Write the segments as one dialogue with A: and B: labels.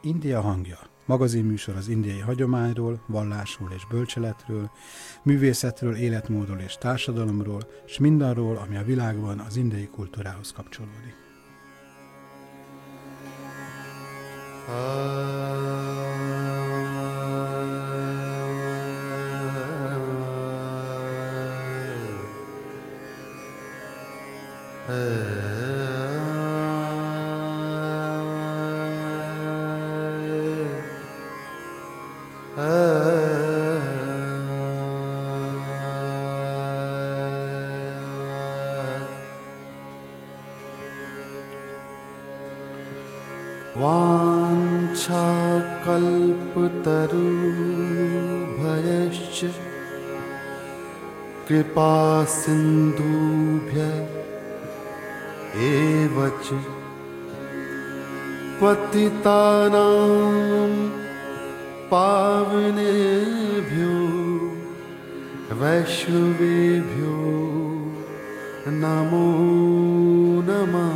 A: India hangja. Magazinműsor az indiai hagyományról, vallásról és bölcseletről, művészetről, életmódról és társadalomról, és mindarról, ami a világban az indiai kultúrához kapcsolódik.
B: वाञ्छाकल्पतरुभ्यश्च कृपा सिन्धुभ्य एव च पतितानां पावनेभ्यो वैष्णवेभ्यो नमो नमः।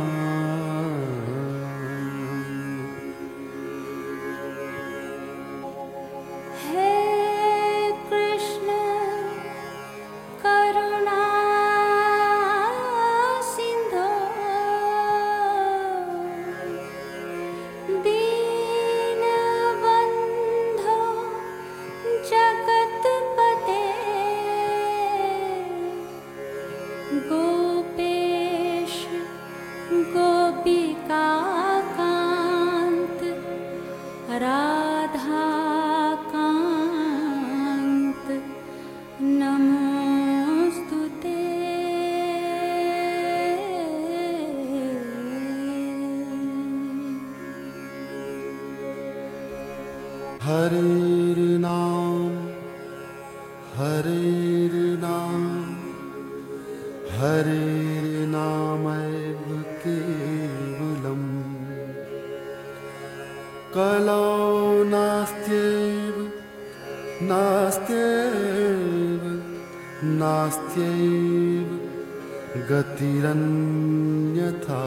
B: हरेर्नामैव केवलम् कलौ नास्त्यैव गतिरन्यथा।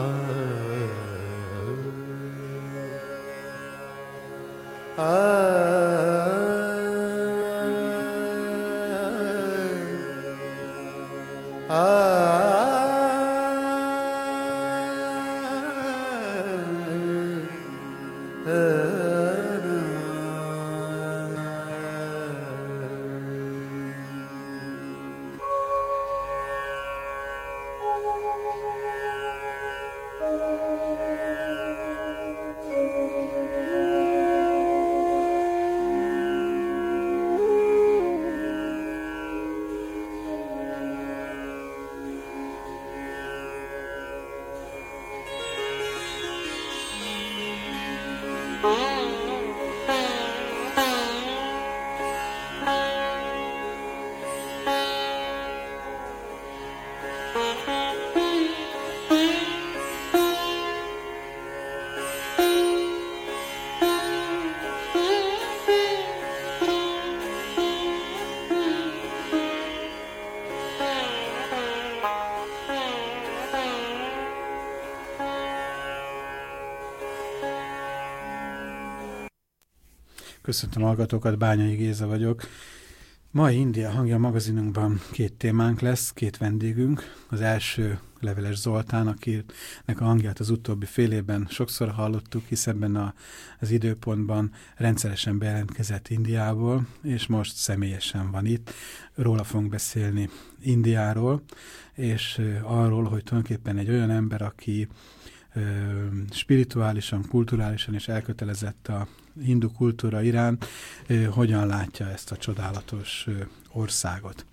A: Köszöntöm a hallgatókat, Bányai Géza vagyok. Mai India hangja magazinunkban két témánk lesz, két vendégünk. Az első Leveles Zoltán, akinek a hangját az utóbbi fél évben sokszor hallottuk, hisz ebben az időpontban rendszeresen bejelentkezett Indiából, és most személyesen van itt. Róla fogunk beszélni, Indiáról, és arról, hogy tulajdonképpen egy olyan ember, aki spirituálisan, kulturálisan és elkötelezett a hindu kultúra iránt, hogyan látja ezt a csodálatos országot.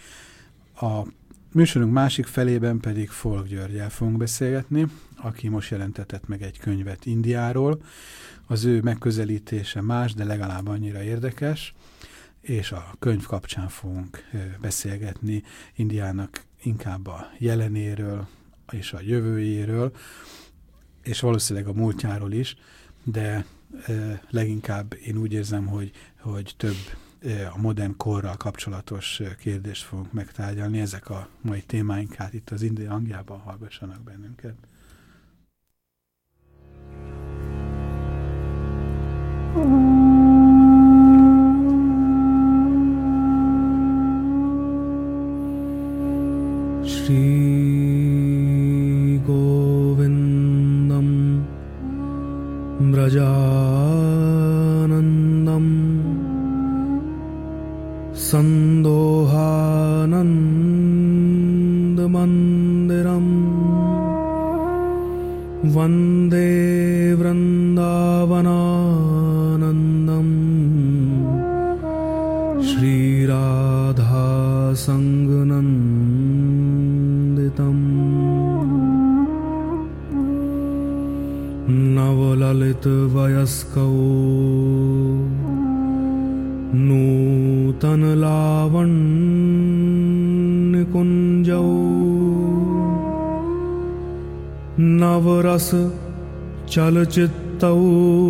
A: A műsorunk másik felében pedig Folk Györggyel fogunk beszélgetni, aki most jelentetett meg egy könyvet Indiáról. Az ő megközelítése más, de legalább annyira érdekes, és a könyv kapcsán fogunk beszélgetni Indiának inkább a jelenéről és a jövőjéről, és valószínűleg a múltjáról is, de leginkább én úgy érzem, hogy több a modern korral kapcsolatos kérdést fogunk megtárgyalni. Ezek a mai témáink, hát itt az India hangjában hallgassanak bennünket.
C: Shri Govindam Brajanandam Sandohanandamandiram Vande Vrindavananandam Shri Radha Sangananditam Navalalit Vayaskau Nutan Lavannikunjau Navaras Chalchittau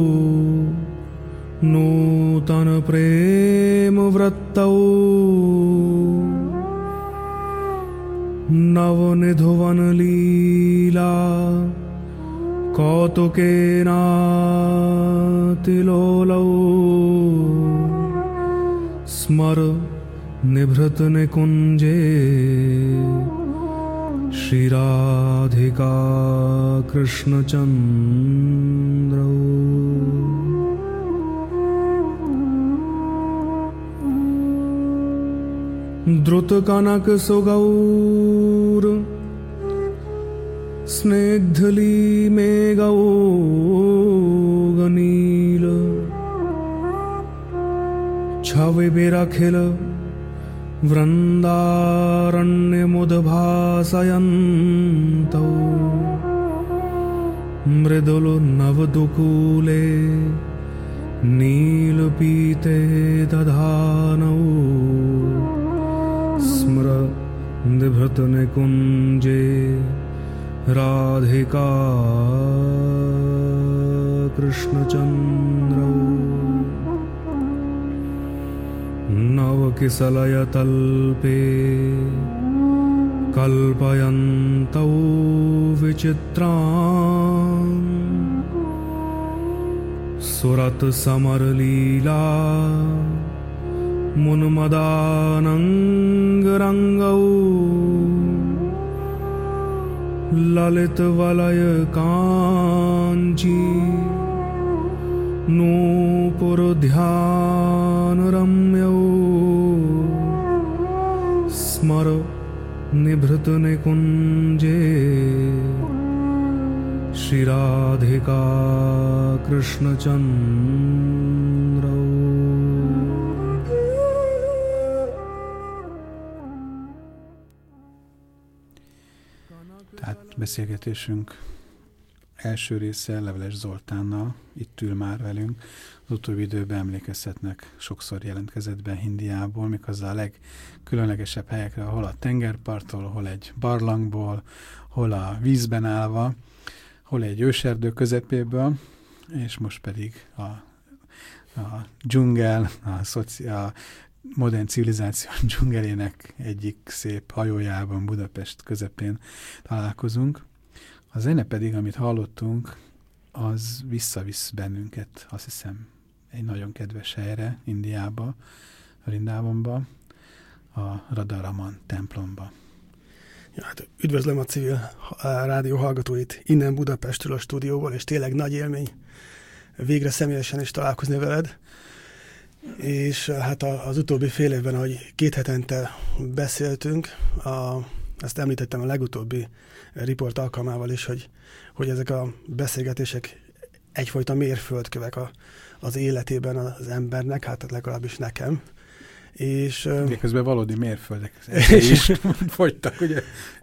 C: Nutan Prema Vrattau Navnidhuvan Leela Kautukenatilolau Smar Nibhrat Nikunje Shri Radhika Krishna Chandra Druta Kanak Sugaur Snigdhali Megauganila Chhavi Birakhila Vrindaranya Mudbhasayantau Mridulu Navadukule Nilapite Dadhanau Smra Nibhratane Kunje Radhika Krishna Chandra Navakisalaya Talpe Kalpayantau Vichitram Surat Samar Leela Munmadanangarangau Lalit Valaya Kanchi Nupur Dhyan Ramyau Smar Nibhrat Nikunje Shri Radhika Krishna Chandra
A: Tehát beszélgetésünk első része Leveles Zoltánnal, itt ül már velünk. Az utóbbi időben emlékezhetnek, sokszor jelentkezett be Indiából, méghozzá a legkülönlegesebb helyekre, hol a tengerparttól, hol egy barlangból, hol a vízben állva, hol egy őserdő közepéből, és most pedig a dzsungel, a modern civilizáció dzsungelének egyik szép hajójában Budapest közepén találkozunk. A zene pedig, amit hallottunk, az visszavisz bennünket, azt hiszem, egy nagyon kedves helyre, Indiába, Vrindávonba, a Radharaman templomba.
D: Ja, hát üdvözlöm a civil rádió hallgatóit innen Budapestről a stúdióból, és tényleg nagy élmény végre személyesen is találkozni veled. És hát az utóbbi fél évben, ahogy 2 hetente beszéltünk, ezt említettem a legutóbbi riport alkalmával is, hogy ezek a beszélgetések egyfajta mérföldkövek az életében az embernek, hát legalábbis nekem. És
A: közben valódi mérföldek is fogytak, ugye?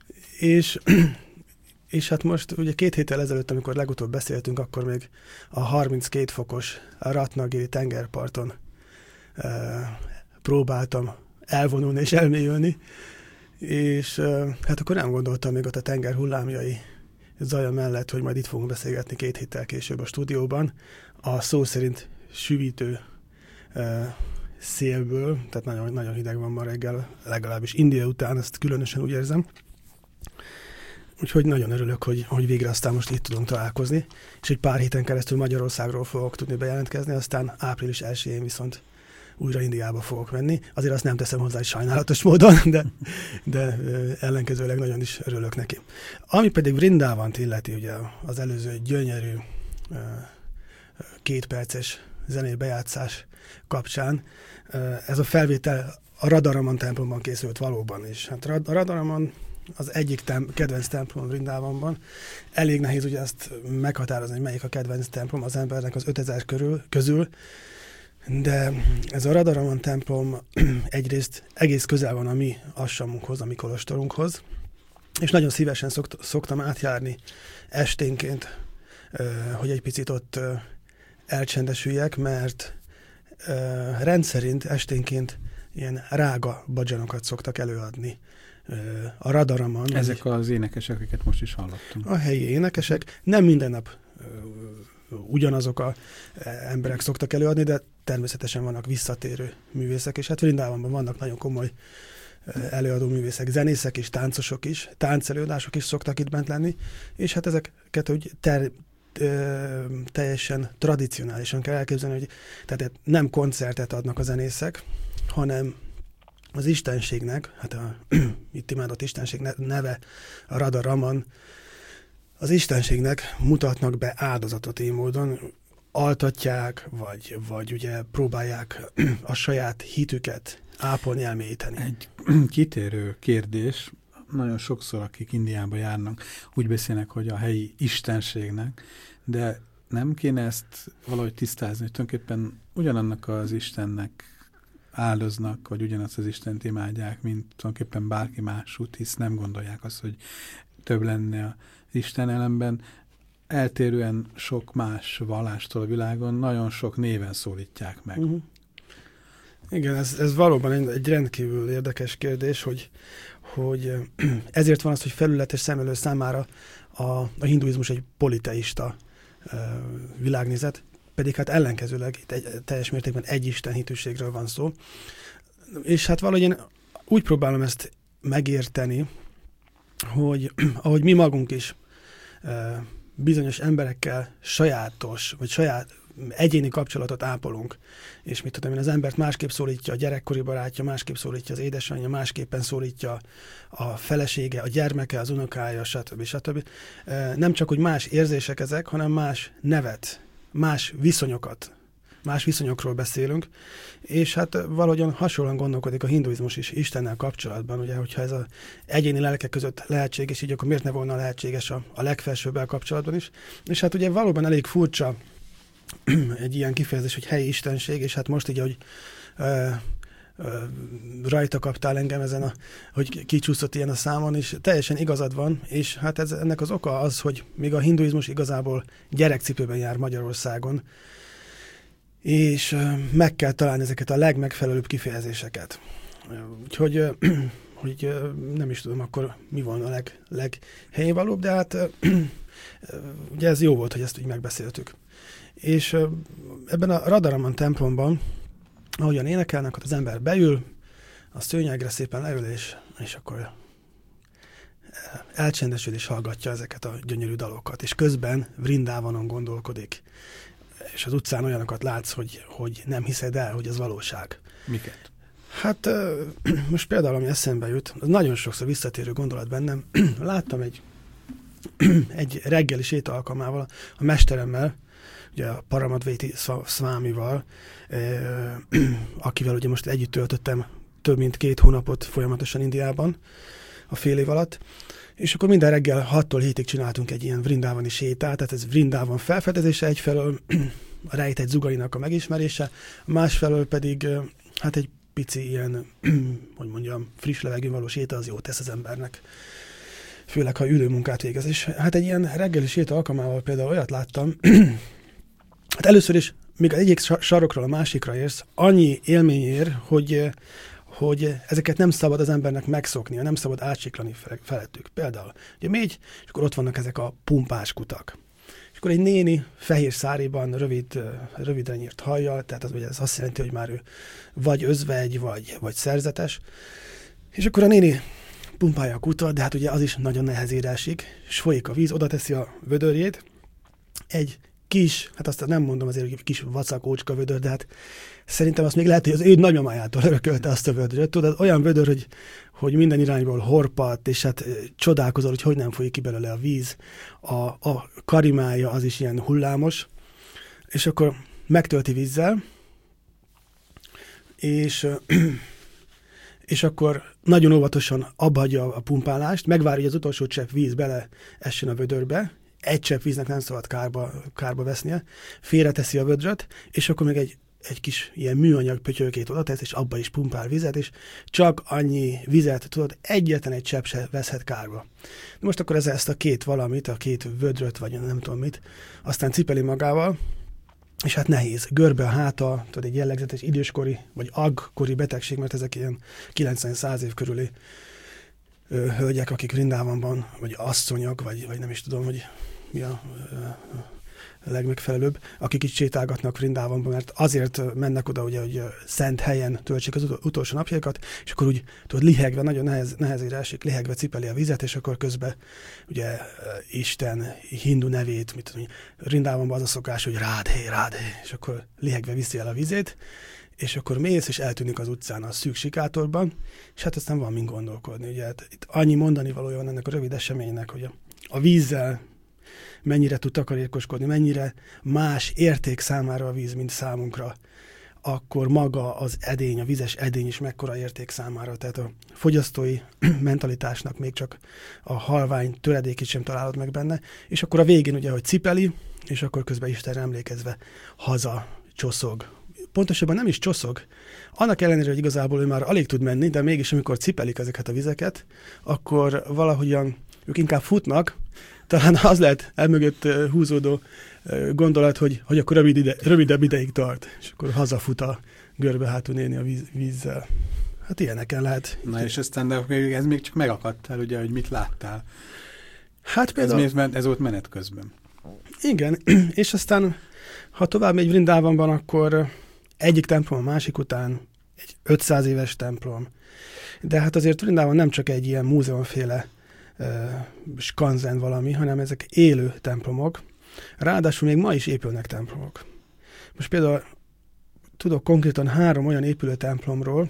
D: És hát most ugye 2 héttel ezelőtt, amikor legutóbb beszéltünk, akkor még a 32 fokos Ratnagiri tengerparton próbáltam elvonulni és elmélyülni, és hát akkor nem gondoltam még ott a tenger hullámjai zaja mellett, hogy majd itt fogunk beszélgetni 2 héttel később a stúdióban, a szó szerint süvítő szélből, tehát nagyon, nagyon hideg van ma reggel, legalábbis India után, ezt különösen úgy érzem. Úgyhogy nagyon örülök, hogy végre aztán most itt tudunk találkozni, és egy pár héten keresztül Magyarországról fogok tudni bejelentkezni, aztán április 1-én viszont újra Indiába fogok menni. Azért azt nem teszem hozzá egy sajnálatos módon, de ellenkezőleg nagyon is örülök neki. Ami pedig Vrindávant illeti, ugye az előző gyönyörű 2 perces zenei bejátszás kapcsán, ez a felvétel a Radharaman templomban készült valóban is. Hát a Radharaman az egyik kedvenc templom Vrindávanban. Elég nehéz ugye ezt meghatározni, hogy melyik a kedvenc templom az embernek az 5000 közül, de ez a Radharaman templom egyrészt egész közel van a mi assamunkhoz, a mi kolostorunkhoz, és nagyon szívesen szoktam átjárni esténként, hogy egy picit ott elcsendesüljek, mert rendszerint esténként ilyen rága badzsanokat szoktak előadni a Radharaman.
A: Ezek az énekesek, akiket most is hallottunk.
D: A helyi énekesek. Nem minden nap ugyanazok a emberek szoktak előadni, de természetesen vannak visszatérő művészek, és hát Vrindávonban vannak nagyon komoly előadó művészek, zenészek és táncosok is, táncelőadások is szoktak itt bent lenni, és hát ezeket úgy teljesen tradicionálisan kell elképzelni, hogy tehát nem koncertet adnak a zenészek, hanem az istenségnek, hát a itt imádott istenség neve a Radharaman, az istenségnek mutatnak be áldozatot így módon, altatják, vagy ugye próbálják a saját hitüket ápolni, elmélyíteni.
A: Egy kitérő kérdés, nagyon sokszor, akik Indiába járnak, úgy beszélnek, hogy a helyi istenségnek, de nem kéne ezt valahogy tisztázni, hogy tulajdonképpen ugyanannak az Istennek áldoznak, vagy ugyanazt az Istent imádják, mint tulajdonképpen bárki másút, hisz nem gondolják azt, hogy több lenne az Isten, ellenben eltérően sok más vallástól a világon nagyon sok néven szólítják meg.
D: Uh-huh. Igen, ez valóban egy rendkívül érdekes kérdés, hogy ezért van az, hogy felületes szemlélő számára a hinduizmus egy politeista világnézet, pedig hát ellenkezőleg teljes mértékben egy istenhitűségről van szó. És hát valahogy én úgy próbálom ezt megérteni, hogy ahogy mi magunk is bizonyos emberekkel sajátos, vagy saját egyéni kapcsolatot ápolunk, és mit tudom én, az embert másképp szólítja a gyerekkori barátja, másképp szólítja az édesanyja, másképpen szólítja a felesége, a gyermeke, az unokája, stb. Stb. Nem csak, hogy más érzések ezek, hanem más nevet, más viszonyokról beszélünk, és hát valahogyan hasonlóan gondolkodik a hinduizmus is Istennel kapcsolatban, ugye, hogyha ez az egyéni lelkek között lehetséges, így akkor miért ne volna lehetséges a legfelsőbbel kapcsolatban is. És hát ugye valóban elég furcsa egy ilyen kifejezés, hogy helyi istenség, és hát most így, hogy rajta kaptál engem ezen, hogy kicsúszott ilyen a számon, és teljesen igazad van, és hát ennek az oka az, hogy még a hinduizmus igazából gyerekcipőben jár Magyarországon, és meg kell találni ezeket a legmegfelelőbb kifejezéseket. Úgyhogy hogy nem is tudom akkor mi volna a leghelyévalóbb, de hát ugye ez jó volt, hogy ezt így megbeszéltük. És ebben a Radharaman templomban, ahogyan énekelnek, ott az ember beül, a szőnyegre szépen leül, és akkor elcsendesül és hallgatja ezeket a gyönyörű dalokat, és közben Vrindávanon gondolkodik. És az utcán olyanokat látsz, hogy nem hiszed el, hogy ez valóság.
A: Miket?
D: Hát most például, ami eszembe jut, az nagyon sokszor visszatérő gondolat bennem. Láttam egy reggeli séta alkalmával a mesteremmel, ugye a Paramadvaiti Swamival, akivel ugye most együtt töltöttem több mint 2 hónapot folyamatosan Indiában a fél év alatt, és akkor minden reggel 6-tól 7-ig csináltunk egy ilyen vrindávani sétát, tehát ez Vrindávan felfedezése egyfelől, a rejtett zugainak a megismerése, másfelől pedig hát egy pici ilyen, hogy mondjam, friss levegőn való séta az jó tesz az embernek, főleg ha ülőmunkát végez. És hát egy ilyen reggeli séta alkalmával például olyat láttam, hát először is, míg az egyik sarokról a másikra érsz, annyi élmény ér, hogy ezeket nem szabad az embernek megszoknia, nem szabad átsiklani felettük. Például, ugye mégy, és akkor ott vannak ezek a pumpás kutak. És akkor egy néni fehér száriban, rövidre nyírt hajjal, tehát ez azt jelenti, hogy már ő vagy özvegy, vagy szerzetes. És akkor a néni pumpálja a kutat, de hát ugye az is nagyon nehezére esik, és folyik a víz, oda teszi a vödörjét, egy kis, hát azt nem mondom azért, hogy kis vacakócska vödör, de hát szerintem azt még lehet, hogy az ő nagymamájától örökölte azt a vödröt. Tudod, olyan vödör, hogy minden irányból horpadt, és hát csodálkozol, hogy nem folyik ki belőle a víz. A karimája az is ilyen hullámos, és akkor megtölti vízzel, és akkor nagyon óvatosan abbahagyja a pumpálást, megvárja, hogy az utolsó csepp víz bele essen a vödörbe, egy csepp víznek nem szabad kárba vesznie, félreteszi a vödröt, és akkor még egy kis ilyen műanyag pötyölkét oda tesz, és abba is pumpál vizet, és csak annyi vizet, tudod, egyetlen egy csepp se veszhet kárba. Most akkor ezt a két valamit, a két vödröt, vagy nem tudom mit, aztán cipeli magával, és hát nehéz. Görbe a háta, tudod, egy jellegzetes időskori, vagy agkori betegség, mert ezek ilyen 90-100 év körüli hölgyek, akik Vrindávonban, vagy asszonyok, vagy nem is tudom, hogy mi a legmegfelelőbb, akik itt sétálgatnak Vrindávonban, mert azért mennek oda, ugye, hogy szent helyen töltsék az utolsó napjaikat, és akkor úgy, tudod, lihegve, nagyon nehezére esik, lihegve cipeli a vizet, és akkor közben ugye Isten hindu nevét, mit tudom, Vrindávonban az a szokás, hogy rádhé, és akkor lihegve viszi el a vizét, és akkor mész, és eltűnik az utcán a szűk sikátorban, és hát aztán van mind gondolkodni. Ugye, hát itt annyi mondani valója van ennek a rövid eseménynek, hogy a vízzel mennyire tud takarékoskodni, mennyire más érték számára a víz, mint számunkra, akkor maga az edény, a vizes edény is mekkora érték számára. Tehát a fogyasztói mentalitásnak még csak a halvány töredékét sem találod meg benne, és akkor a végén ugye, hogy cipeli, és akkor közben Istenre emlékezve haza csoszog. Pontosabban nem is csoszog. Annak ellenére, hogy igazából ő már alig tud menni, de mégis amikor cipelik ezeket a vizeket, akkor valahogyan ők inkább futnak, talán az lehet elmögött húzódó gondolat, hogy akkor rövidebb ideig tart, és akkor hazafut a görbe hátul néni a vízzel. Hát ilyeneken lehet.
A: Na és aztán, de ez még csak megakadtál, ugye, hogy mit láttál.
D: Hát például...
A: Ez volt menet közben.
D: Igen, és aztán, ha tovább megy Vrindávonban, akkor egyik templom a másik után, egy 500 éves templom. De hát azért Vrindávon nem csak egy ilyen múzeumféle skanzen valami, hanem ezek élő templomok. Ráadásul még ma is épülnek templomok. Most például tudok konkrétan 3 olyan épülő templomról,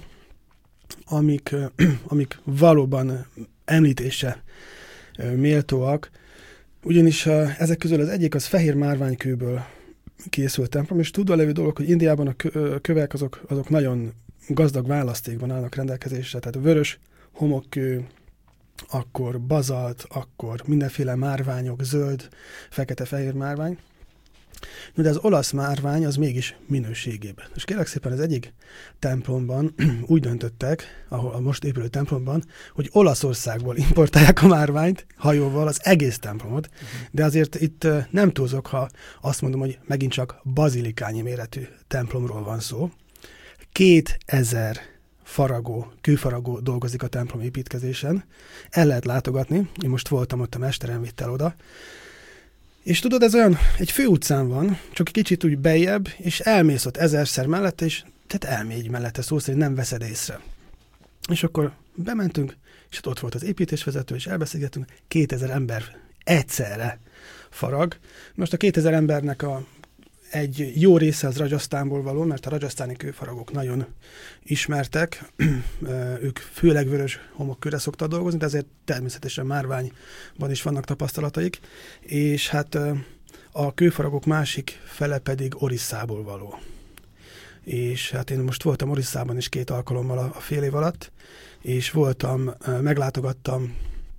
D: amik valóban említése méltóak, ugyanis ezek közül az egyik az fehér márványkőből készült templom, és tudva levő dolog, hogy Indiában a kövek azok nagyon gazdag választékban állnak rendelkezésre, tehát vörös homokkő, akkor bazalt, akkor mindenféle márványok, zöld, fekete-fehér márvány. De az olasz márvány az mégis minőségében. És kérlek szépen az egyik templomban úgy döntöttek, ahol a most épülő templomban, hogy Olaszországból importálják a márványt hajóval az egész templomot, de azért itt nem túlzok, ha azt mondom, hogy megint csak bazilikányi méretű templomról van szó. 2000 kőfaragó dolgozik a templom építkezésen. El lehet látogatni. Én most voltam ott, a mesterem vitt el oda. És tudod, ez olyan, egy főutcán van, csak egy kicsit úgy bejjebb, és elmész ott 1000-szer mellette, és tehát elmégy mellette, szó szerint nem veszed észre. És akkor bementünk, és ott volt az építésvezető, és elbeszélgettünk, 2000 ember egyszerre farag. Most a 2000 embernek egy jó része az Rajasztánból való, mert a rajasztáni kőfaragók nagyon ismertek, ők főleg vörös homokkőre szoktak dolgozni, de ezért természetesen márványban is vannak tapasztalataik, és hát a kőfaragók másik fele pedig Orisszából való. És hát én most voltam Orisszában is 2 alkalommal a fél év alatt, és meglátogattam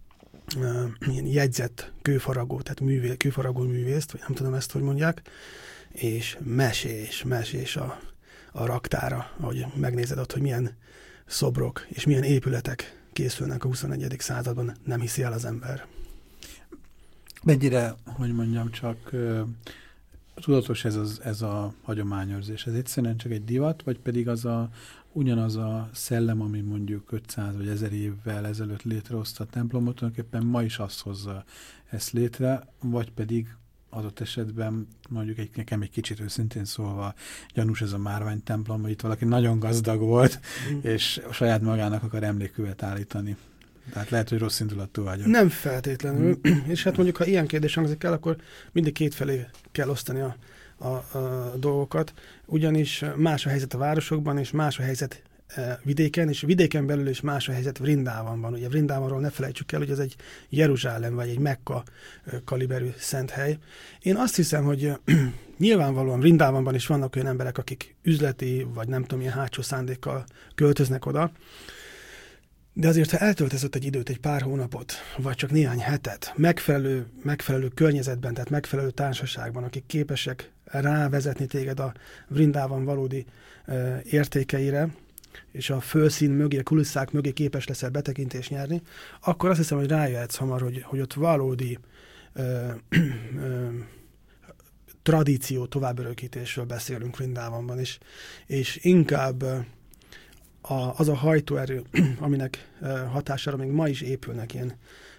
D: ilyen jegyzett kőfaragó, tehát kőfaragó művészt, vagy nem tudom ezt, hogy mondják, és mesés a raktára, ahogy megnézed ott, hogy milyen szobrok és milyen épületek készülnek a 21. században, nem hiszi el az ember.
A: Mennyire, hogy mondjam, csak tudatos ez a hagyományőrzés? Ez egyszerűen csak egy divat, vagy pedig ugyanaz a szellem, ami mondjuk 500 vagy 1000 évvel ezelőtt létrehozta a templomot, tulajdonképpen ma is azt hozza ezt létre, vagy pedig adott esetben mondjuk nekem egy kicsit őszintén szólva gyanús ez a márványtemplom, hogy itt valaki nagyon gazdag volt, és saját magának akar emlékkövet állítani. Tehát lehet, hogy rossz indulatú vagyok.
D: Nem feltétlenül. És hát mondjuk, ha ilyen kérdés hangzik el, akkor mindig kétfelé kell osztani a dolgokat, ugyanis más a helyzet a városokban, és más a helyzet vidéken, és vidéken belül is más a helyzet Vrindávonban. Ugye Vrindávonról ne felejtsük el, hogy ez egy Jeruzsálem, vagy egy Mekka kaliberű szent hely. Én azt hiszem, hogy nyilvánvalóan Vrindávonban is vannak olyan emberek, akik üzleti, vagy nem tudom, ilyen hátsó szándékkal költöznek oda, de azért, ha eltöltözött egy időt, egy pár hónapot, vagy csak néhány hetet, megfelelő környezetben, tehát megfelelő társaságban, akik képesek rávezetni téged a Vrindávon valódi értékeire, és a fölszín mögé, a kulisszák mögé képes leszel betekintést nyerni, akkor azt hiszem, hogy rájöhetsz hamar, hogy ott valódi tradíció továbbörökítésről beszélünk Vrindávonban is, és inkább az a hajtóerő, aminek hatására még ma is épülnek ilyen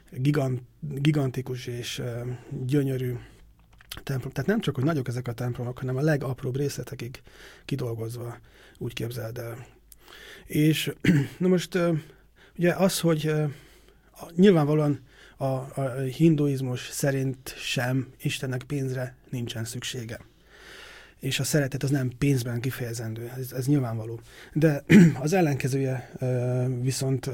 D: gigantikus és gyönyörű templom. Tehát nem csak, hogy nagyok ezek a templomok, hanem a legapróbb részletekig kidolgozva, úgy képzeld el. És na most ugye az, hogy nyilvánvalóan a hinduizmus szerint sem Istennek pénzre nincsen szüksége. És a szeretet az nem pénzben kifejezendő, ez nyilvánvaló. De az ellenkezője viszont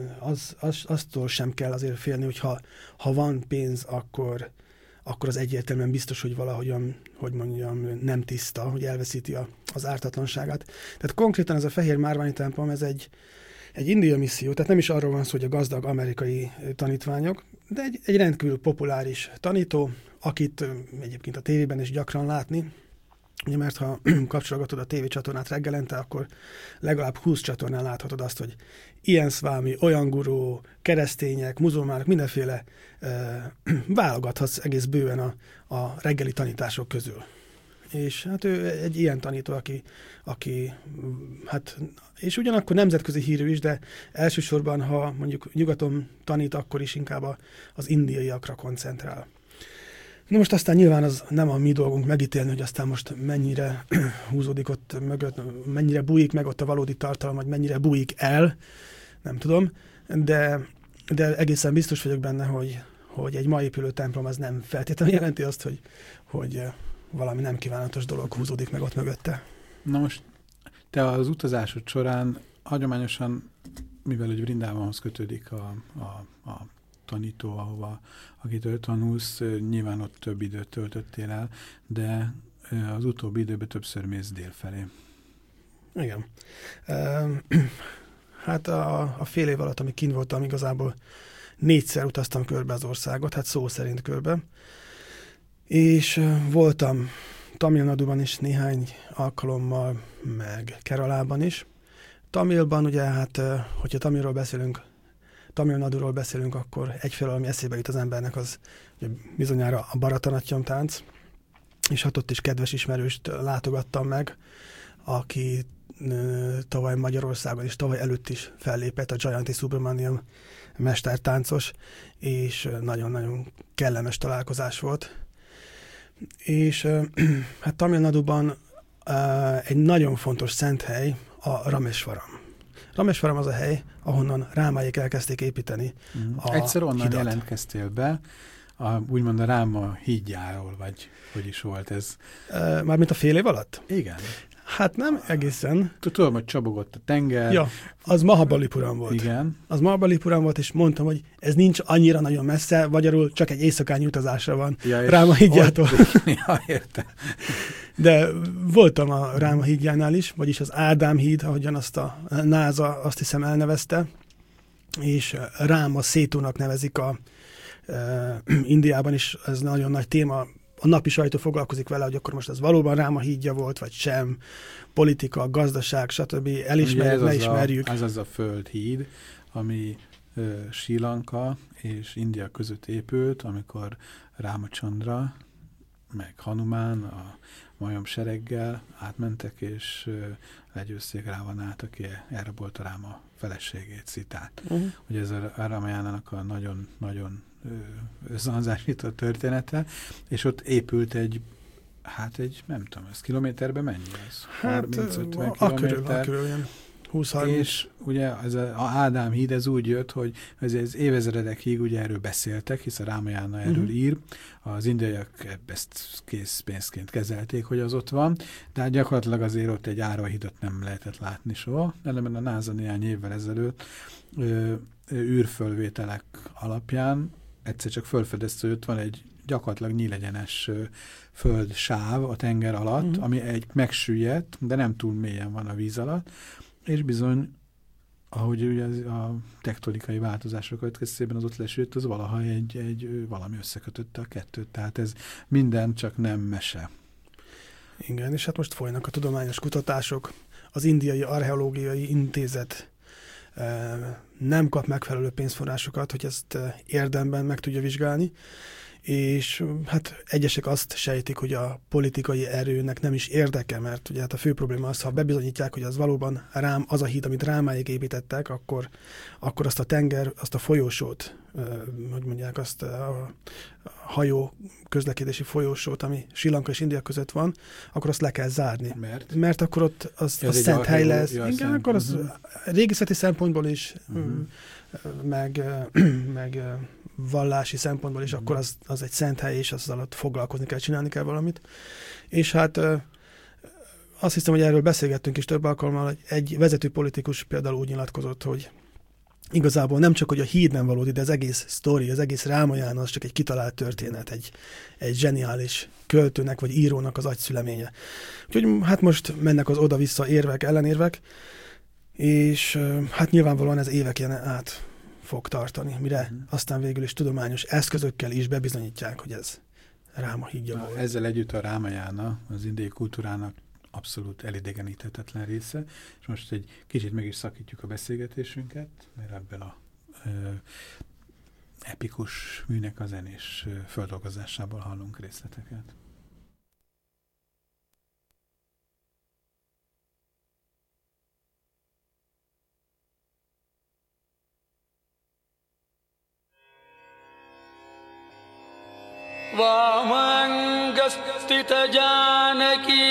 D: aztól sem kell azért félni, hogy ha van pénz, akkor az egyértelműen biztos, hogy valahogyan, hogy mondjam, nem tiszta, hogy elveszíti az ártatlanságát. Tehát konkrétan ez a Fehér Márványi templom, ez egy India misszió, tehát nem is arról van szó, hogy a gazdag amerikai tanítványok, de egy rendkívül populáris tanító, akit egyébként a tévében is gyakran látni, ugye, mert ha kapcsolgatod a tévécsatornát reggelente, akkor legalább 20 csatornán láthatod azt, hogy ilyen szvámi, olyan gurú, keresztények, muzulmánok, mindenféle válogathatsz egész bőven a reggeli tanítások közül. És hát ő egy ilyen tanító, aki hát, és ugyanakkor nemzetközi hírű is, de elsősorban, ha mondjuk nyugaton tanít, akkor is inkább az indiaiakra koncentrál. Na most aztán nyilván az nem a mi dolgunk megítélni, hogy aztán most mennyire húzódik ott mögött, mennyire bújik meg ott a valódi tartalom, vagy mennyire bújik el, nem tudom, de egészen biztos vagyok benne, hogy egy ma épülő templom az nem feltétlenül jelenti azt, hogy valami nem kívánatos dolog húzódik meg ott mögötte.
A: Na most te az utazásod során hagyományosan, mivel hogy Vrindávonhoz kötődik a tanító, akitől tanulsz, nyilván ott több időt töltöttél el, de az utóbbi időben többször mész délfelé.
D: Igen. Hát a fél év alatt, amíg kint voltam, igazából 4-szer utaztam körbe az országot, hát szó szerint körbe. És voltam Tamil Naduban is néhány alkalommal, meg Keralában is. Tamilban ugye, hát, hogyha Tamil Naduról beszélünk, akkor egyfelől, ami eszébe jut az embernek, az bizonyára a Bharatanatyam tánc, és hát ott is kedves ismerőst látogattam meg, aki tavaly Magyarországon és tavaly előtt is fellépett, a Jayanti Subramaniam mestertáncos, és nagyon-nagyon kellemes találkozás volt. És hát Tamil Naduban egy nagyon fontos szent hely a Rameswaram. Rameswaram az a hely, ahonnan Rámáék elkezdték építeni a
A: Egyszer onnan
D: hidat.
A: jelentkeztél be, úgymond a Ráma hídjáról, vagy hogy is volt ez?
D: Mármint a fél év alatt?
A: Igen.
D: Hát nem egészen.
A: Tudom, hogy csobogott a tenger.
D: Ja, az Mahabalipuram volt.
A: Igen.
D: Az Mahabalipuram volt, és mondtam, hogy ez nincs annyira nagyon messze, magyarul csak egy éjszakányi utazásra van Ráma hídjától.
A: Ja, értem.
D: De voltam a Ráma hídjánál is, vagyis az Ádám híd, ahogyan azt a NASA azt hiszem elnevezte, és Ráma Szétúnak nevezik Indiában is, ez nagyon nagy téma. A napi sajtó foglalkozik vele, hogy akkor most ez valóban Ráma hídja volt, vagy sem, politika, gazdaság, stb. Elismerjük, ne ismerjük.
A: Ez az a földhíd, ami Sri Lanka és India között épült, amikor Rámachandra, meg Hanumán a majom sereggel átmentek, és legyőzték Rávanát, aki elrabolta Ráma feleségét, Szitát. Ugye ez a Ramajánának a nagyon összehangzásított története, és ott épült egy, nem tudom, ez kilométerben mennyi ez?
D: Hát
A: 30-50
D: körül ilyen 20-30.
A: És ugye ez az Ádám híd, ez úgy jött, hogy ez évezredekig ugye erről beszéltek, hisz a Rámajána erről ír. Az indiaiak ezt készpénzként kezelték, hogy az ott van, de hát gyakorlatilag azért ott egy árvahídat nem lehetett látni soha. Ellenben a NASA néhány évvel ezelőtt űrfölvételek alapján egyszer csak felfedezte, hogy ott van egy gyakorlatilag nyílegyenes földsáv a tenger alatt, ami egy megsüllyedt, de nem túl mélyen van a víz alatt, és bizony, ahogy ugye a tektonikai változások következtében az ott lesült, az valaha valami összekötötte a kettőt. Tehát ez minden, csak nem mese.
D: Igen, és hát most folynak a tudományos kutatások. Az Indiai Archeológiai Intézet nem kap megfelelő pénzforrásokat, hogy ezt érdemben meg tudja vizsgálni, és hát egyesek azt sejtik, hogy a politikai erőnek nem is érdeke, mert ugye hát a fő probléma az, ha bebizonyítják, hogy az valóban az a híd, amit Rámáig építettek, akkor azt a tenger, azt a folyósót, hogy mondják, azt a hajó közlekedési folyósót, ami Sri Lanka és India között van, akkor azt le kell zárni. Mert akkor ott az szent hely lesz. Igen, akkor az régészeti szempontból is, meg vallási szempontból is, akkor az egy szent hely, és az alatt foglalkozni kell, csinálni kell valamit. És hát azt hiszem, hogy erről beszélgettünk is több alkalommal, hogy egy vezető politikus például úgy nyilatkozott, hogy igazából nem csak, hogy a híd nem valódi, de az egész sztori, az egész Rámajána az csak egy kitalált történet, egy zseniális költőnek vagy írónak az agyszüleménye. Úgyhogy hát most mennek az oda-vissza érvek, ellenérvek, és hát nyilvánvalóan ez éveken át fog tartani, mire aztán végül is tudományos eszközökkel is bebizonyítják, hogy ez Ráma hídja volt.
A: Ezzel együtt a Rámajána az indiai kultúrának abszolút elidegeníthetetlen része, és most egy kicsit meg is szakítjuk a beszélgetésünket, mert ebből a epikus műnek a zenés földolgozásából hallunk részleteket.
E: वामङ्गस्थित जानकी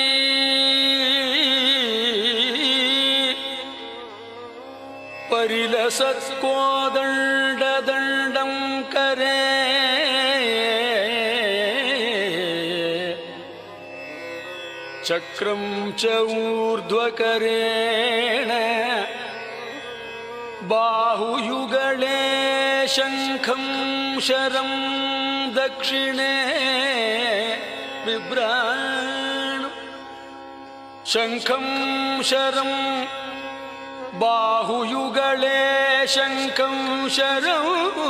E: परिलसत्कोदण्डदण्डं करे चक्रं च ऊर्ध्वकरेण बाहुयुगले शङ्खं शरं दक्षिणे बिभ्राणु शङ्खं शरं बाहुयुगले शङ्खं शरं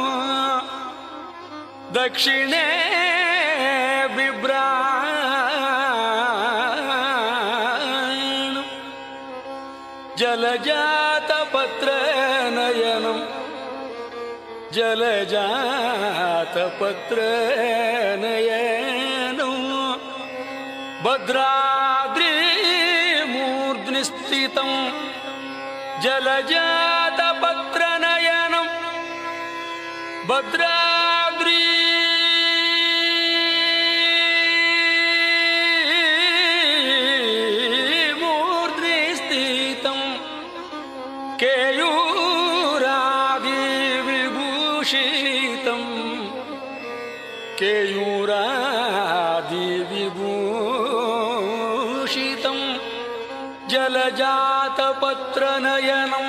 E: दक्षिणे बिभ्राणु जलजातपत्रनयनं जलजातपत्रनयनं भद्राद्रिमूर्ध्नि स्थितं जलजातपत्रनयनं भद्राद्रिमूर्ध्नि स्थितं केयूरादिविभूषितं केयूरादिविभूषितं जलजातपत्रनयनं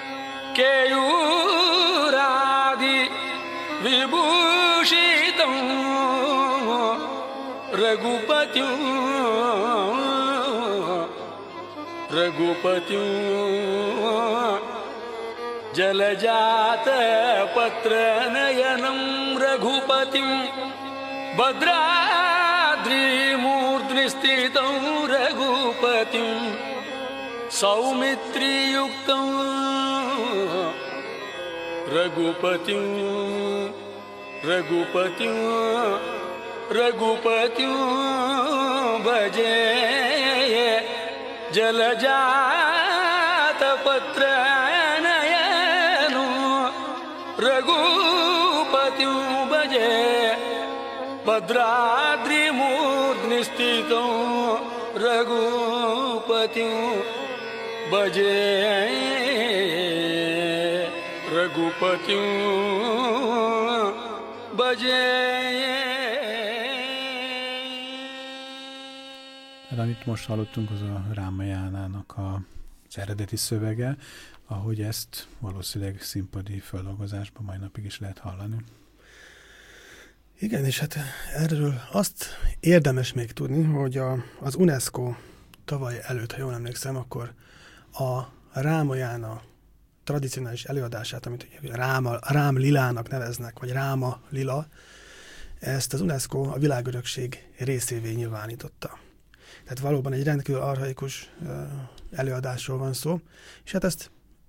E: केयूरादिविभूषितं रघुपतिं जलजातपत्रनयनं रघुपतिं भद्राद्रिमूर्ध्नि स्थितं रघुपतिं सौमित्रियुक्तं रघुपतिं भजे जलजातपत्रनयनं रघुपतिं भजे भद्राद्रिमूर्ध्नि स्थितं रघुपतिं bhaje Raghupatim bhaje.
A: Amit most hallottunk, az a Rámajánának az eredeti szövege, ahogy ezt valószínűleg színpadi feldolgozásban mai napig is lehet hallani.
D: Igen, és hát erről azt érdemes még tudni, hogy az UNESCO tavaly előtt, ha jól emlékszem, akkor a Rámajána tradicionális előadását, amit Rám Lilának neveznek, vagy Ráma Lila, ezt az UNESCO a világörökség részévé nyilvánította. Tehát valóban egy rendkívül archaikus előadásról van szó, és hát ezt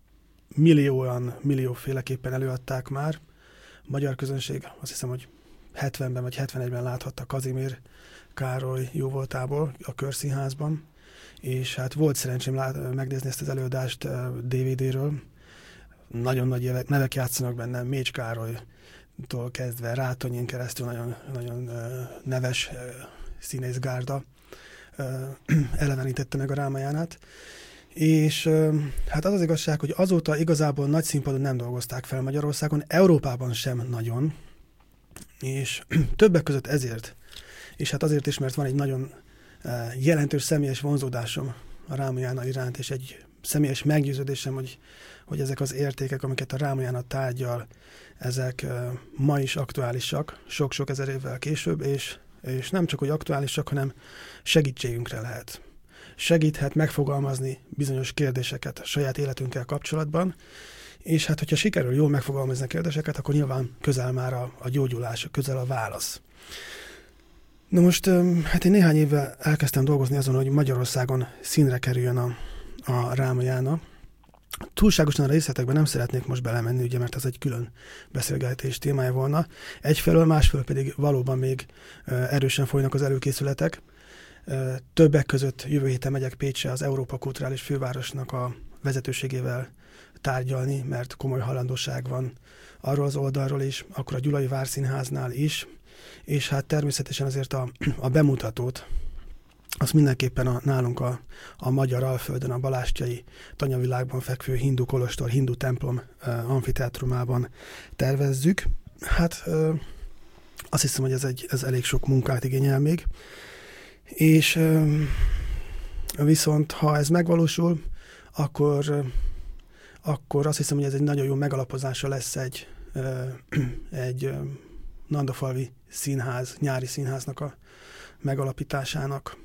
D: millióféleképpen előadták már. A magyar közönség azt hiszem, hogy 70-ben vagy 71-ben láthatta Kazimír Károly jóvoltából a Körszínházban, és hát volt szerencsém megnézni ezt az előadást DVD-ről. Nagyon nagy nevek játszanak benne, Mécs Károlytól kezdve Rátonyin keresztül nagyon, nagyon neves színészgárda elevenítette meg a Rámajánát. És hát az az igazság, hogy azóta igazából nagy színpadon nem dolgozták fel Magyarországon, Európában sem nagyon, és többek között ezért, és hát azért is, mert van egy nagyon jelentős személyes vonzódásom a Rámajána iránt, és egy személyes meggyőződésem, hogy ezek az értékek, amiket a Rámajána tárgyal, ezek ma is aktuálisak, sok-sok ezer évvel később, és nem csak, hogy aktuálisak, hanem segítségünkre lehet. Segíthet megfogalmazni bizonyos kérdéseket a saját életünkkel kapcsolatban, és hát, hogyha sikerül jól megfogalmazni a kérdéseket, akkor nyilván közel már a gyógyulás, közel a válasz. Na most, hát én néhány évvel elkezdtem dolgozni azon, hogy Magyarországon színre kerüljön a Rámajána. Túlságosan a részletekben nem szeretnék most belemenni, ugye, mert ez egy külön beszélgetés témája volna. Egyfelől, másfelől pedig valóban még erősen folynak az előkészületek. Többek között jövő héten megyek Pécsre az Európa Kulturális Fővárosnak a vezetőségével tárgyalni, mert komoly halandóság van arról az oldalról is, akkor a Gyulai Várszínháznál is, és hát természetesen azért a bemutatót, azt mindenképpen nálunk a magyar Alföldön, a balástyai tanyavilágban fekvő hindu kolostor, hindu templom amfiteátrumában tervezzük. Hát azt hiszem, hogy ez elég sok munkát igényel még. És viszont ha ez megvalósul, akkor azt hiszem, hogy ez egy nagyon jó megalapozása lesz egy Nandafalvi színház, nyári színháznak a megalapításának.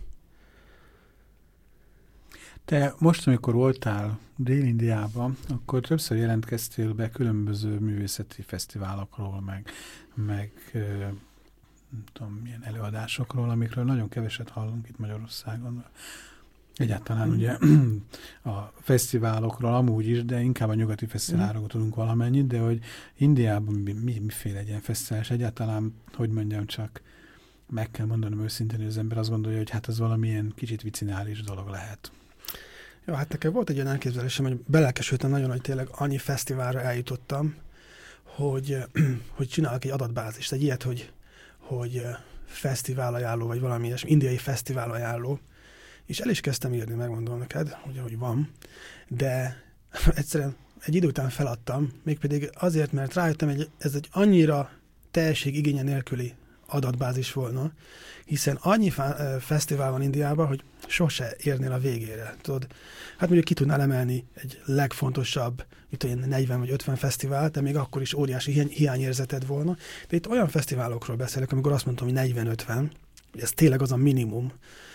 A: Te most, amikor voltál Dél-Indiában, akkor többször jelentkeztél be különböző művészeti fesztiválokról, meg nem tudom, milyen előadásokról, amikről nagyon keveset hallunk itt Magyarországon. Egyáltalán ugye a fesztiválokról amúgy is, de inkább a nyugati fesztiválokról tudunk valamennyit, de hogy Indiában miféle egy ilyen fesztivál, és egyáltalán, hogy mondjam, csak meg kell mondanom őszintén, hogy az ember azt gondolja, hogy hát az valamilyen kicsit vicinális dolog lehet.
D: Jó, hát nekem volt egy olyan elképzelésem, hogy belelkesültem nagyon, hogy tényleg annyi fesztiválra eljutottam, hogy csinálok egy adatbázist, egy ilyet, hogy fesztiválajánló, vagy valami ilyesmi, indiai fesztiválajánló, és el is kezdtem írni, megmondom neked, hogy van, de egyszerűen egy idő után feladtam, mégpedig azért, mert rájöttem, hogy ez egy annyira teljességigénye nélküli adatbázis volna, hiszen annyi fesztivál van Indiában, hogy sose érnél a végére. Tudod, hát mondjuk ki tudnál emelni egy legfontosabb, mint olyan 40 vagy 50 fesztivált, de még akkor is óriási hiányérzeted volna. De itt olyan fesztiválokról beszélek, amikor azt mondtam, hogy 40-50, hogy ez tényleg az a minimum,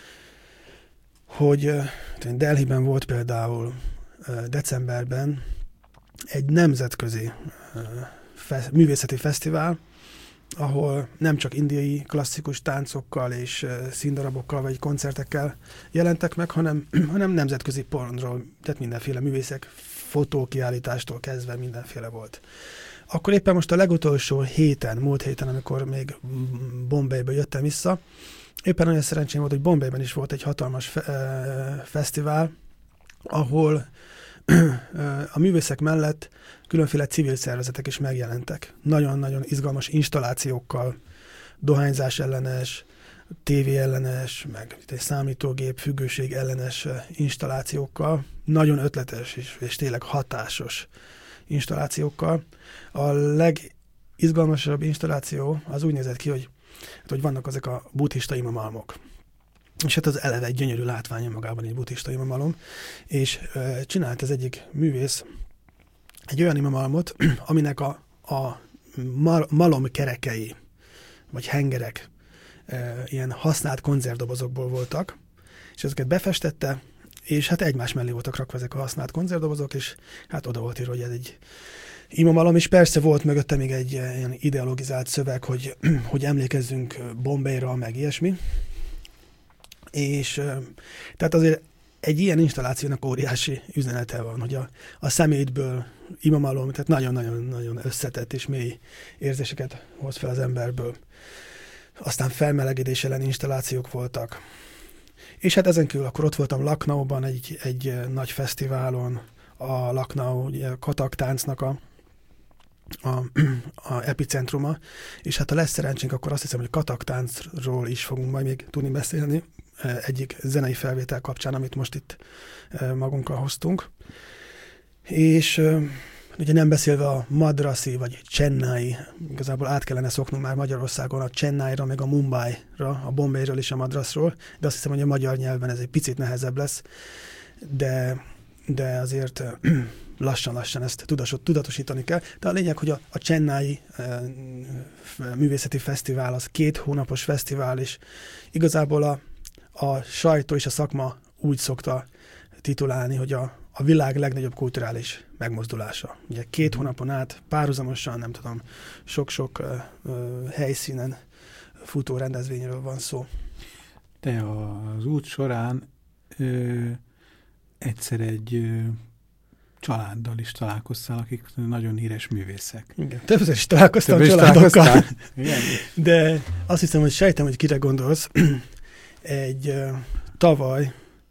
D: hogy Delhiben volt például decemberben egy nemzetközi művészeti fesztivál, ahol nem csak indiai klasszikus táncokkal és színdarabokkal vagy koncertekkel jelentek meg, hanem nemzetközi pornról, tehát mindenféle művészek fotókiállítástól kezdve mindenféle volt. Akkor éppen most a legutolsó múlt héten, amikor még Bombayba jöttem vissza, éppen olyan szerencsém volt, hogy Bombayben is volt egy hatalmas fesztivál, ahol a művészek mellett különféle civil szervezetek is megjelentek. Nagyon-nagyon izgalmas installációkkal, dohányzás ellenes, tévé ellenes, meg számítógép függőség ellenes installációkkal, nagyon ötletes és tényleg hatásos installációkkal. A legizgalmasabb installáció az úgy nézett ki, hogy vannak ezek a buddhista imamalmok. És hát az eleve egy gyönyörű látványa magában egy buddhista imamalom, és csinált az egyik művész egy olyan imamalmot, aminek a malom kerekei, vagy hengerek ilyen használt konzervdobozokból voltak, és ezeket befestette, és hát egymás mellé voltak rakva ezek a használt konzervdobozok, és hát oda volt írva, hogy ez egy imamalom, és persze volt mögötte még egy ilyen ideologizált szöveg, hogy emlékezzünk Bombayra, meg ilyesmi. És tehát azért egy ilyen installációnak óriási üzenete van, hogy a szemétből imamalom, tehát nagyon-nagyon összetett és mély érzéseket hoz fel az emberből. Aztán felmelegedés ellen installációk voltak. És hát ezen kívül akkor ott voltam Lucknowban egy nagy fesztiválon, a Lucknow Kathak táncnak a epicentruma, és hát ha lesz szerencsénk, akkor azt hiszem, hogy Kathak táncról is fogunk majd még tudni beszélni egyik zenei felvétel kapcsán, amit most itt magunkkal hoztunk. És ugye nem beszélve a Madrasi vagy Chennai, igazából át kellene szoknunk már Magyarországon a Chennai-ra, meg a Mumbai-ra, a Bombayről és a Madrasról, de azt hiszem, hogy a magyar nyelven ez egy picit nehezebb lesz, de azért lassan-lassan ezt tudatosítani kell. De a lényeg, hogy a Chennai művészeti fesztivál az 2 hónapos fesztivál, és igazából a sajtó és a szakma úgy szokta titulálni, hogy a világ legnagyobb kulturális megmozdulása. Ugye 2 hónapon át párhuzamosan, nem tudom, sok-sok helyszínen futó rendezvényről van szó.
A: De az út során egyszer egy családdal is találkoztál, akik nagyon híres művészek.
D: Igen, többször is találkoztam családokkal. De azt hiszem, hogy sejtem, hogy kire gondolsz. Tavaly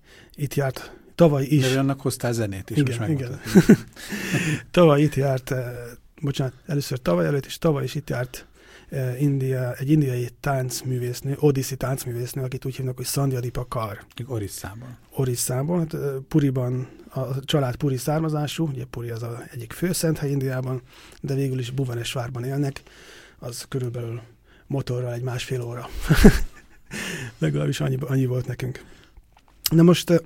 D: is.
A: De annak hoztál zenét is,
D: igen,
A: most
D: igen. Tavaly itt járt, először tavaly előtt, és tavaly is itt járt egy indiai táncművésznő, odiszi táncművésznő, akit úgy hívnak, hogy Sandhya Dipakar. Orisszában. Hát Puriban, a család puri származású, ugye Puri az egyik főszenthely Indiában, de végül is Bhubaneswarban élnek, az körülbelül motorral 1,5 óra. Legalábbis annyi volt nekünk. Na most,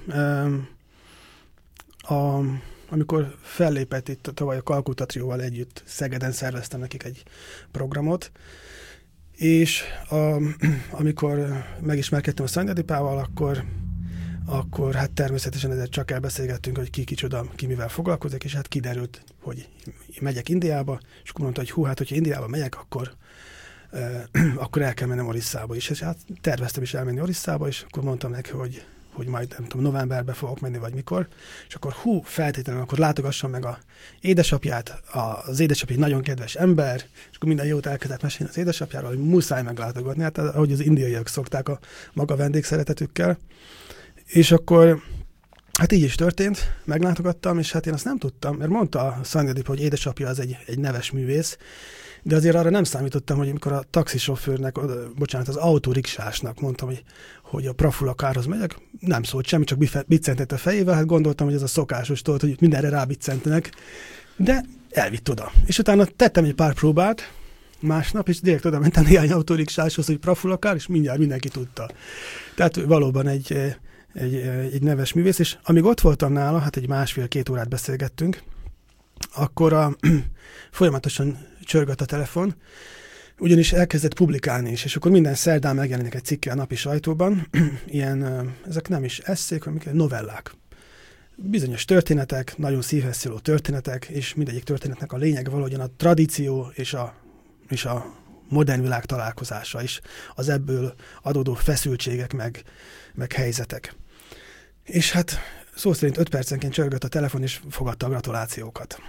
D: amikor fellépett itt tavaly a Kalkutta Trióval együtt, Szegeden szerveztem nekik egy programot, és amikor megismerkedtem a Sandhya Dipával, akkor hát természetesen ezzel csak elbeszélgettünk, hogy ki kicsoda, ki mivel foglalkozik, és hát kiderült, hogy megyek Indiába, és akkor mondta, hogy hát, hogyha Indiába megyek, akkor el kell mennem Orisszába is. És hát terveztem is elmenni Orisszába, és akkor mondtam neki, hogy majd nem tudom, novemberben fogok menni, vagy mikor, és akkor feltétlenül akkor látogassam meg az édesapját, az édesapja egy nagyon kedves ember, és akkor minden jót elkezdett mesélni az édesapjáról, hogy muszáj meglátogatni, hát ahogy az indiaiak szokták a maga vendégszeretetükkel. És akkor hát így is történt, meglátogattam, és hát én azt nem tudtam, mert mondta a Sandhya Dip, hogy édesapja az egy neves művész, de azért arra nem számítottam, hogy amikor a taxisofőrnek, az autóriksásnak mondtam, hogy a Prafula kárhoz megyek, nem szólt semmi, csak biccentett a fejével, hát gondoltam, hogy ez a szokásos tolt, hogy mindenre rábiccentenek, de elvitt oda. És utána tettem egy pár próbát, másnap, és direkt oda mentem néhány autóriksáshoz, hogy Prafula kár, és mindjárt mindenki tudta. Tehát valóban egy neves művész, és amíg ott voltam nála, hát egy 1,5-2 órát beszélgettünk, akkor folyamatosan csörgött a telefon, ugyanis elkezdett publikálni is, és akkor minden szerdán megjelenik egy cikke a napi sajtóban, ilyen, ezek nem is esszék, hanem novellák. Bizonyos történetek, nagyon szívhez szóló történetek, és mindegyik történetnek a lényege valahogyan a tradíció és a modern világ találkozása is, az ebből adódó feszültségek meg helyzetek. És hát szó szerint 5 percenként csörgött a telefon, és fogadta a gratulációkat.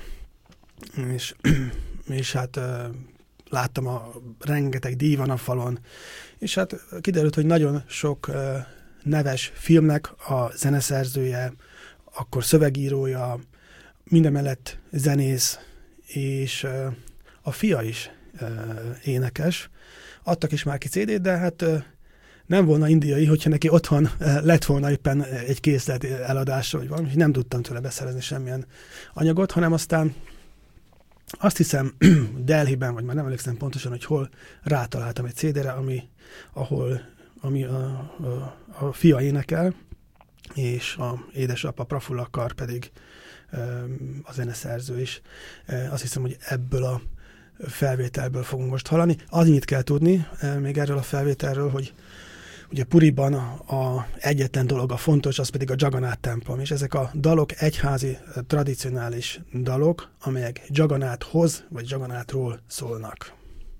D: És hát láttam a rengeteg díj van a falon, és hát kiderült, hogy nagyon sok neves filmnek a zeneszerzője, akkor szövegírója, mindemellett zenész, és a fia is énekes. Adtak is már ki CD-t, de hát nem volna indiai, hogyha neki otthon lett volna éppen egy készlet eladása, vagy valami, nem tudtam tőle beszerezni semmilyen anyagot, hanem aztán azt hiszem Delhiben, vagy már nem emlékszem pontosan, hogy hol rátaláltam egy CD-re, ami a fia énekel, és a édesapa Prafulla Kar pedig a zeneszerző is. Azt hiszem, hogy ebből a felvételből fogunk most hallani. Annyit kell tudni még erről a felvételről, hogy ugye Puriban a egyetlen dolog a fontos, az pedig a Jagannath templom, és ezek a dalok egyházi, tradicionális dalok, amelyek Jagannathhoz vagy Jagannathról szólnak.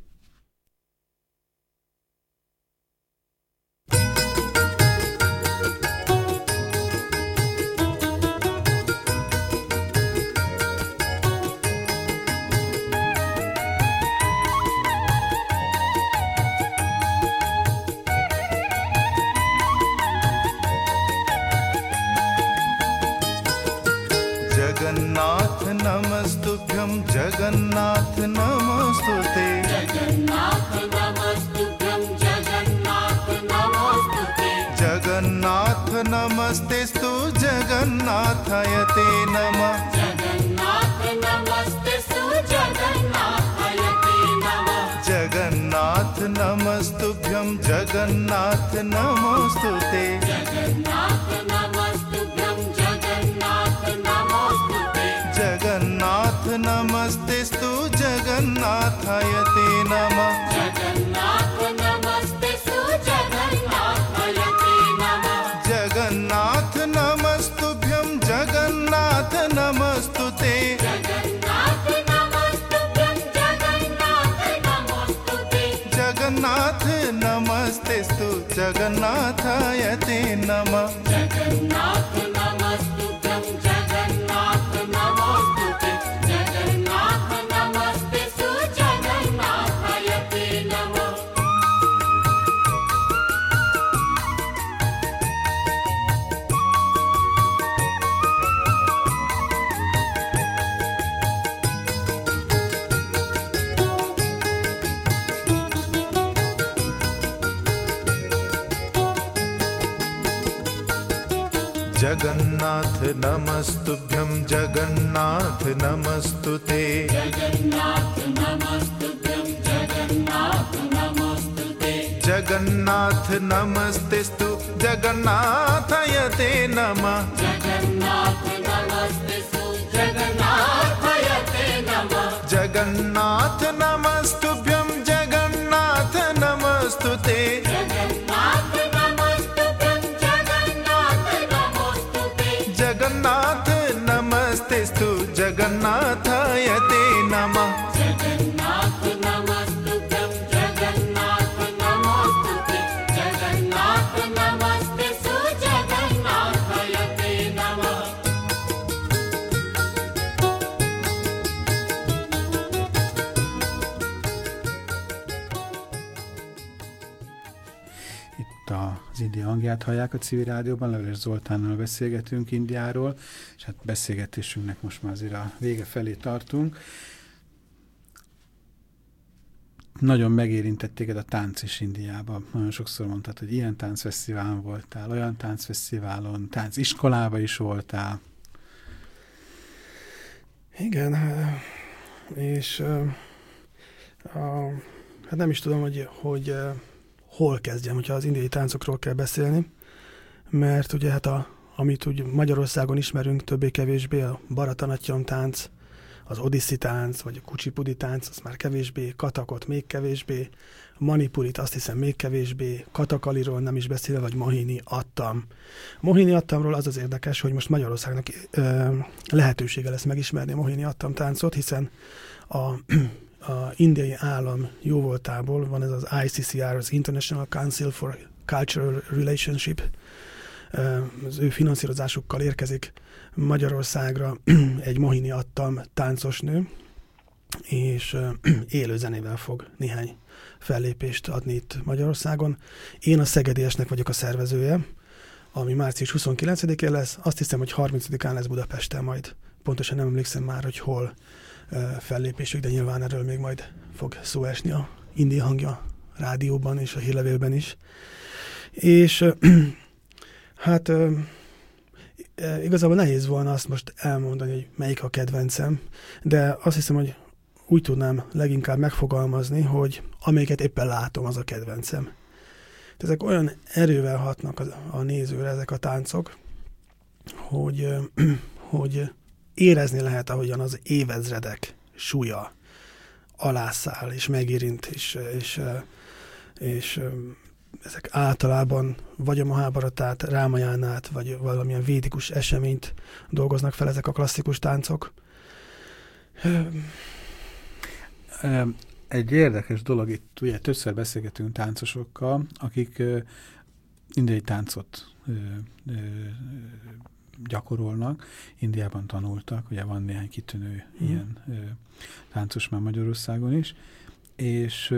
F: Jagannath नमस्तुभ्यं जगन्नाथ नमस्तुते
G: जगन्नाथ नमस्तुभ्यं जगन्नाथ नमोस्तुते
F: जगन्नाथ नमस्तेस्तु जगन्नाथाय ते नमः
G: जगन्नाथ नमस्तेस्तु जगन्नाथाय ते नमः
F: जगन्नाथ नमस्तुभ्यं जगन्नाथ नमोस्तुते
G: जगन्नाथ नमस्तुभ्यं जगन्नाथ नमोस्तुते
F: जगन्नाथ नमस्तेस्तु जगन्नाथाय ते नमः
G: जगन्नाथ नमस्तेस्तु जगन्नाथाय ते नमः
F: जगन्नाथ नमस्तुभ्यं जगन्नाथ नमस्तुते
G: जगन्नाथ नमस्तुभ्यं जगन्नाथ नमोस्तुते
F: जगन्नाथ नमस्तेस्तु जगन्नाथाय ते नमः
G: जगन्नाथ नमस्तुभ्यं जगन्नाथ नमोस्तुते जगन्नाथ नमस्तेस्तु जगन्नाथाय ते नमः
F: जगन्नाथ नमस्तुभ्यं जगन्नाथ नमस्तुते
G: जगन्नाथ नमस्तुभ्यं जगन्नाथ नमोस्तुते
F: जगन्नाथ नमस्तेस्तु जगन्नाथाय ते नमः
G: जगन्नाथ नमस्तेस्तु जगन्नाथाय ते नमः
F: जगन्नाथ नमस्तुभ्यं जगन्नाथ नमस्तुते
G: जगन्नाथ नमस्तुभ्यं जगन्नाथ नमोस्तुते
F: जगन्नाथ नमस्तेस्तु जगन्नाथाय ते नमः
G: जगन्नाथ नमस्तुभ्यं जगन्नाथ नमोस्तुते जगन्नाथ नमस्तेस्तु जगन्नाथाय ते नमः
A: Itt az India hangját hallják a Civil Rádióban, Leveles Zoltánnal beszélgetünk Indiáról, és hát beszélgetésünknek most már azért a vége felé tartunk. Nagyon megérintett téged a tánc is Indiában. Nagyon sokszor mondtad, hogy ilyen táncfesztiválon voltál, olyan táncfesztiválon, tánciskolában is voltál.
D: Igen, és hát nem is tudom, hogy hol kezdjem, hogyha az indiai táncokról kell beszélni, mert ugye hát amit úgy Magyarországon ismerünk többé-kevésbé, a Bharatanatyam tánc, az odiszi tánc, vagy a kuchipudi tánc, az már kevésbé, Kathakot még kevésbé, Manipurit azt hiszem még kevésbé, Kathakaliról nem is beszélve, vagy Mohini Attam. Mohini Attamról az érdekes, hogy most Magyarországnak lehetősége lesz megismerni a Mohini Attam táncot, hiszen a indiai állam jóvoltából van ez az ICCR, az International Council for Cultural Relationship, az ő finanszírozásukkal érkezik Magyarországra egy Mohini Attam táncosnő, és élő zenével fog néhány fellépést adni itt Magyarországon. Én a Szegediesnek vagyok a szervezője, ami március 29-én lesz, azt hiszem, hogy 30-án lesz Budapesten majd. Pontosan nem emlékszem már, hogy hol fellépésük, de nyilván erről még majd fog szó esni a India hangja rádióban és a hírlevélben is. És hát igazából nehéz volna azt most elmondani, hogy melyik a kedvencem, de azt hiszem, hogy úgy tudnám leginkább megfogalmazni, hogy amelyiket éppen látom, az a kedvencem. Ezek olyan erővel hatnak a nézőre, ezek a táncok, hogy érezni lehet, ahogyan az évezredek súlya alászáll, és megérint, és ezek általában vagy a Mahábharatát, Rámajánát, vagy valamilyen védikus eseményt dolgoznak fel ezek a klasszikus táncok.
A: Egy érdekes dolog, itt ugye többször beszélgetünk táncosokkal, akik indiai táncot gyakorolnak, Indiában tanultak, ugye van néhány kitűnő ilyen táncos már Magyarországon is, és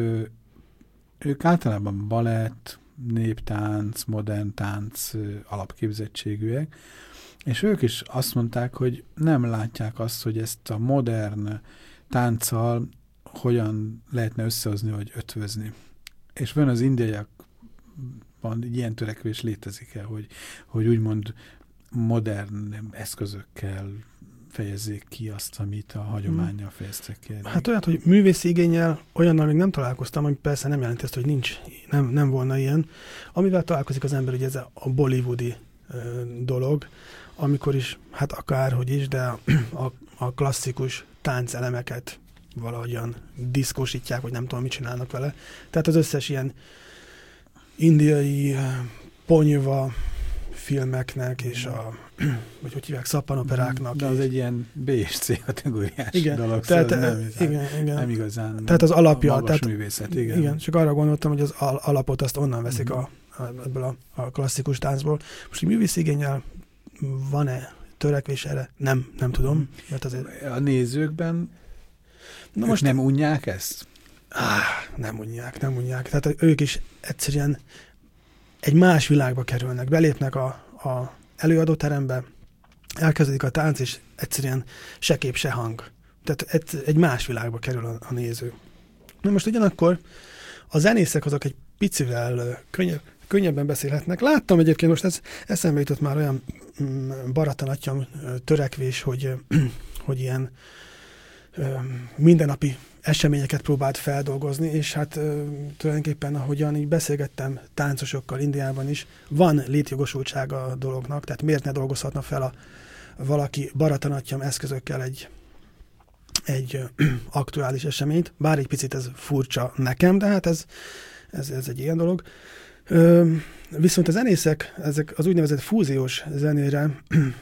A: ők általában balett, néptánc, modern tánc alapképzettségűek, és ők is azt mondták, hogy nem látják azt, hogy ezt a modern tánccal hogyan lehetne összehozni, vagy ötvözni. És van az indiaiakban ilyen törekvés létezik-e, hogy úgymond modern eszközökkel fejezzék ki azt, amit a hagyománnyal fejeztek ki.
D: Hát olyat, hogy művészi igénnyel olyannal még nem találkoztam, ami persze nem jelenti azt, hogy nem volna ilyen. Amivel találkozik az ember, ugye ez a bollywoodi dolog, amikor is, hát akárhogy is, de a klasszikus táncelemeket valahogyan diszkósítják, vagy nem tudom, mit csinálnak vele. Tehát az összes ilyen indiai ponyva filmeknek, és vagy hogy hívják, szappanoperáknak.
A: De az egy ilyen B és C kategóriás dolog,
D: tehát,
A: szóval
D: nem
A: igazán
D: tehát az alapja,
A: magas művészet.
D: Igen, csak arra gondoltam, hogy az alapot azt onnan veszik ebből a klasszikus táncból. Most egy művész igénnyel van-e törekvés erre? Nem tudom. Mert azért...
A: A nézőkben most nem unják ezt?
D: Nem unják. Tehát ők is egyszerűen egy más világba kerülnek, belépnek a előadóterembe, elkezdődik a tánc, és egyszerűen se kép, se hang. Tehát egy más világba kerül a néző. Na most ugyanakkor a zenészek azok egy picivel könnyebben beszélhetnek. Láttam egyébként, most ez eszembe jutott már olyan Bharatanatyam törekvés, hogy ilyen mindennapi eseményeket próbált feldolgozni, és hát tulajdonképpen, ahogyan így beszélgettem táncosokkal Indiában is, van létjogosultsága a dolognak, tehát miért ne dolgozhatna fel valaki Bharatanatyam eszközökkel egy aktuális eseményt, bár egy picit ez furcsa nekem, de hát ez egy ilyen dolog. Viszont a zenészek, ezek az úgynevezett fúziós zenére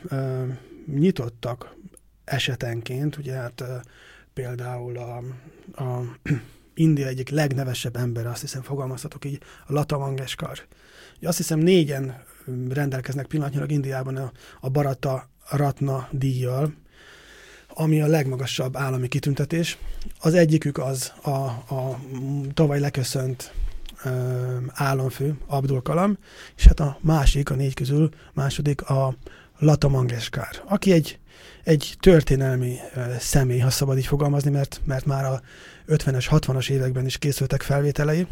D: nyitottak esetenként, ugye hát például a India egyik legnevesebb ember, azt hiszem fogalmazhatok így, a Lata Mangeshkar. Ugye azt hiszem 4-en rendelkeznek pillanatnyilag Indiában a Bharata Ratna díjjal, ami a legmagasabb állami kitüntetés. Az egyikük az a tavaly leköszönt államfő, Abdul Kalam, és hát a másik, a 4 közül második a Lata Mangeshkar, aki egy történelmi személy, ha szabad így fogalmazni, mert már a 50-es, 60-as években is készültek felvételei.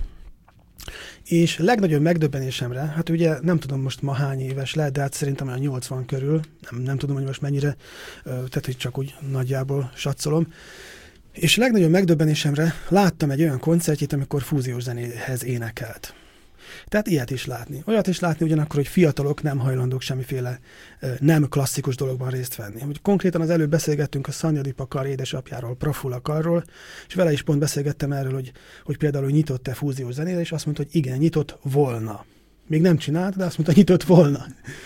D: És legnagyobb megdöbbenésemre, hát ugye nem tudom most ma hány éves lehet, de hát szerintem olyan 80 körül, nem tudom, hogy most mennyire, tehát hogy csak úgy nagyjából satszolom. És legnagyobb megdöbbenésemre láttam egy olyan koncertjét, amikor fúziós zenéhez énekelt. Tehát ilyet is látni. Olyat is látni ugyanakkor, hogy fiatalok nem hajlandók semmiféle nem klasszikus dologban részt venni. Hogy konkrétan az előbb beszélgettünk a Sanyadipa Kar édesapjáról, Prafula Karról, és vele is pont beszélgettem erről, hogy például hogy nyitott-e fúziós zenére, és azt mondta, hogy igen, nyitott volna. Még nem csinált, de azt mondta, nyitott volna.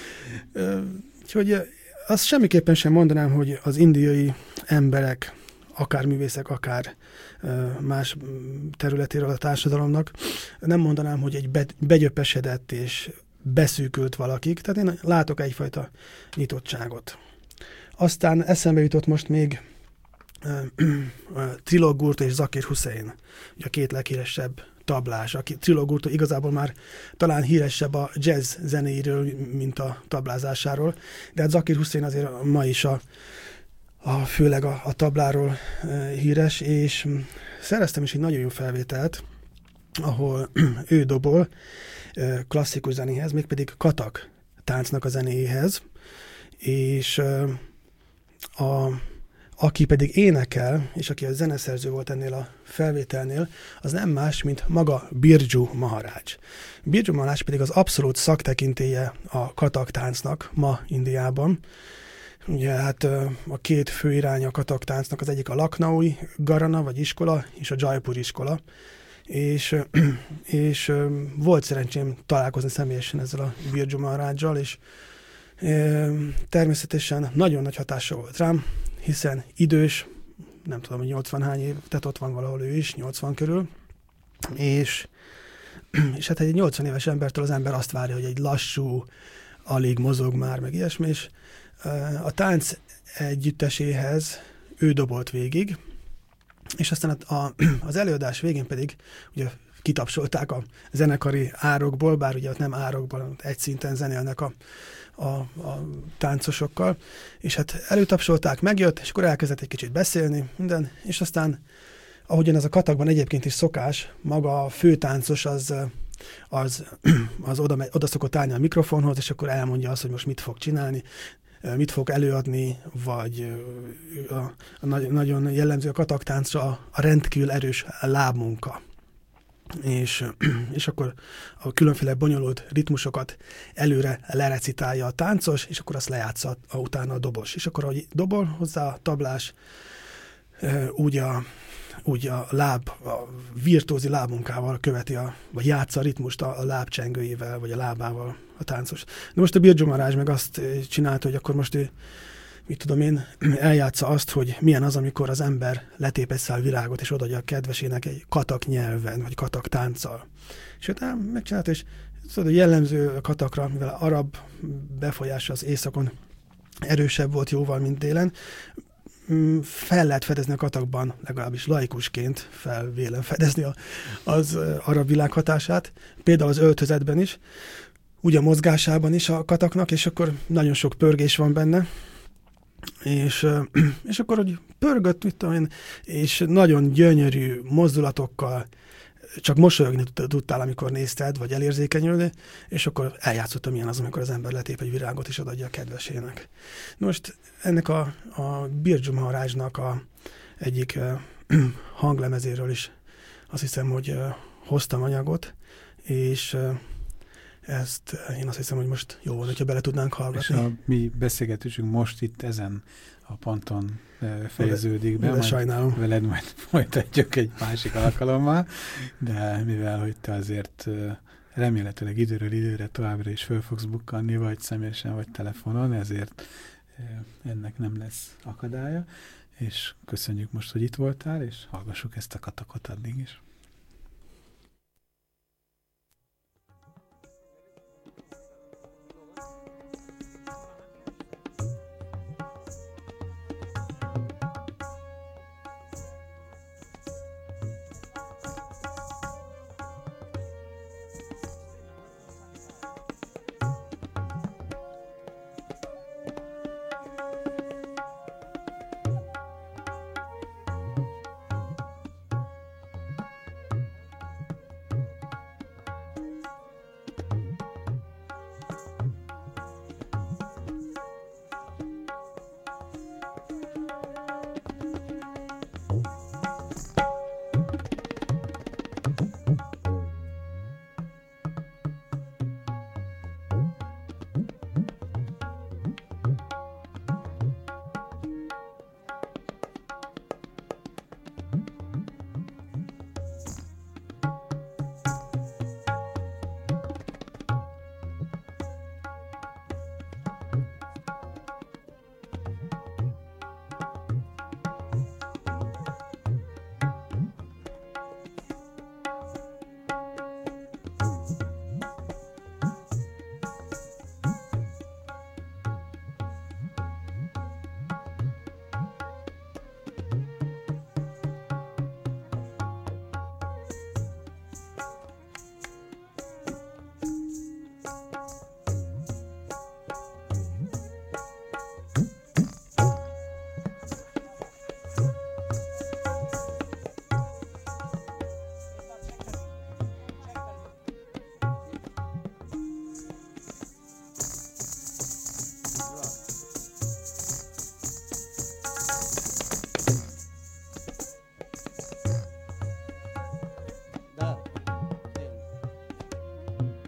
D: Úgyhogy azt semmiképpen sem mondanám, hogy az indiai emberek, akár művészek, akár más területéről a társadalomnak, nem mondanám, hogy egy begyöpesedett és beszűkült valakik, tehát én látok egyfajta nyitottságot. Aztán eszembe jutott most még Trilok Gurta és Zakir Hussain, a 2 leghíresebb tablás. Trilok Gurta igazából már talán híresebb a jazz zenéiről, mint a tablázásáról, de hát Zakir Hussain azért ma is főleg a tabláról híres, és szereztem is egy nagyon jó felvételt, ahol ő dobol klasszikus zenéhez, mégpedig katak táncnak a zenéhez, és aki pedig énekel, és aki a zeneszerző volt ennél a felvételnél, az nem más, mint maga Birju Maharaj. Birju Maharaj pedig az abszolút szaktekintélye a katak táncnak ma Indiában. Ugye hát a két fő iránya a katak táncnak, az egyik a Lucknowi Gharana, vagy iskola, és a Jaipur iskola. És volt szerencsém találkozni személyesen ezzel a Birju Maharajjal, és természetesen nagyon nagy hatása volt rám, hiszen idős, nem tudom, hogy 80 hány év, tehát ott van valahol ő is, 80 körül, és hát egy 80 éves embertől az ember azt várja, hogy egy lassú, alig mozog már, meg ilyesmi, és a tánc együtteséhez ő dobolt végig, és aztán az előadás végén pedig ugye kitapsolták a zenekari árokból, bár ugye ott nem árokból, egy szinten zenélnek a táncosokkal, és hát előtapsolták, megjött, és akkor elkezdett egy kicsit beszélni, minden, és aztán, ahogyan ez a katakban egyébként is szokás, maga a főtáncos az oda szokott állni a mikrofonhoz, és akkor elmondja azt, hogy most mit fog csinálni, mit fog előadni, vagy nagyon jellemző a kataktáncra a rendkívül erős lábmunka. És akkor a különféle bonyolult ritmusokat előre lerecitálja a táncos, és akkor azt lejátsza utána a dobos. És akkor, ahogy dobol hozzá a tablás, úgy a virtuózi lábmunkával követi, vagy játsza a ritmust a lábcsengőjével, vagy a lábával a táncos. De most a Birju Maharaj meg azt csinálta, hogy akkor most ő, mit tudom én, eljátsza azt, hogy milyen az, amikor az ember letép egy szál virágot, és odaadja a kedvesének egy katak nyelven, vagy katak tánccal. És utána megcsinálta, és tudod, jellemző a katakra, mivel arab befolyása az északon erősebb volt jóval, mint délen, fel lehet fedezni a katakban, legalábbis laikusként vélem fedezni az arab világ hatását, például az öltözetben is, úgy a mozgásában is a kataknak, és akkor nagyon sok pörgés van benne, és akkor, hogy pörgött, mit tudom én, és nagyon gyönyörű mozdulatokkal, csak mosolyogni tudtál, amikor nézted, vagy elérzékenyülni, és akkor eljátszottam, milyen az, amikor az ember letép egy virágot, és odaadja a kedvesének. Most ennek a Birju Maharajnak egyik hanglemezéről is azt hiszem, hogy hoztam anyagot, és ezt én azt hiszem, hogy most jó volna, hogyha bele tudnánk hallgatni.
A: És a mi beszélgetésünk most itt ezen a ponton fejeződik be.
D: Sajnálom.
A: Veled majd folytatjuk egy másik alkalommal, de mivel, hogy te azért remélhetőleg időről időre továbbra is föl fogsz bukkanni, vagy személyesen, vagy telefonon, ezért ennek nem lesz akadálya, és köszönjük most, hogy itt voltál, és hallgassuk ezt a katakot addig is.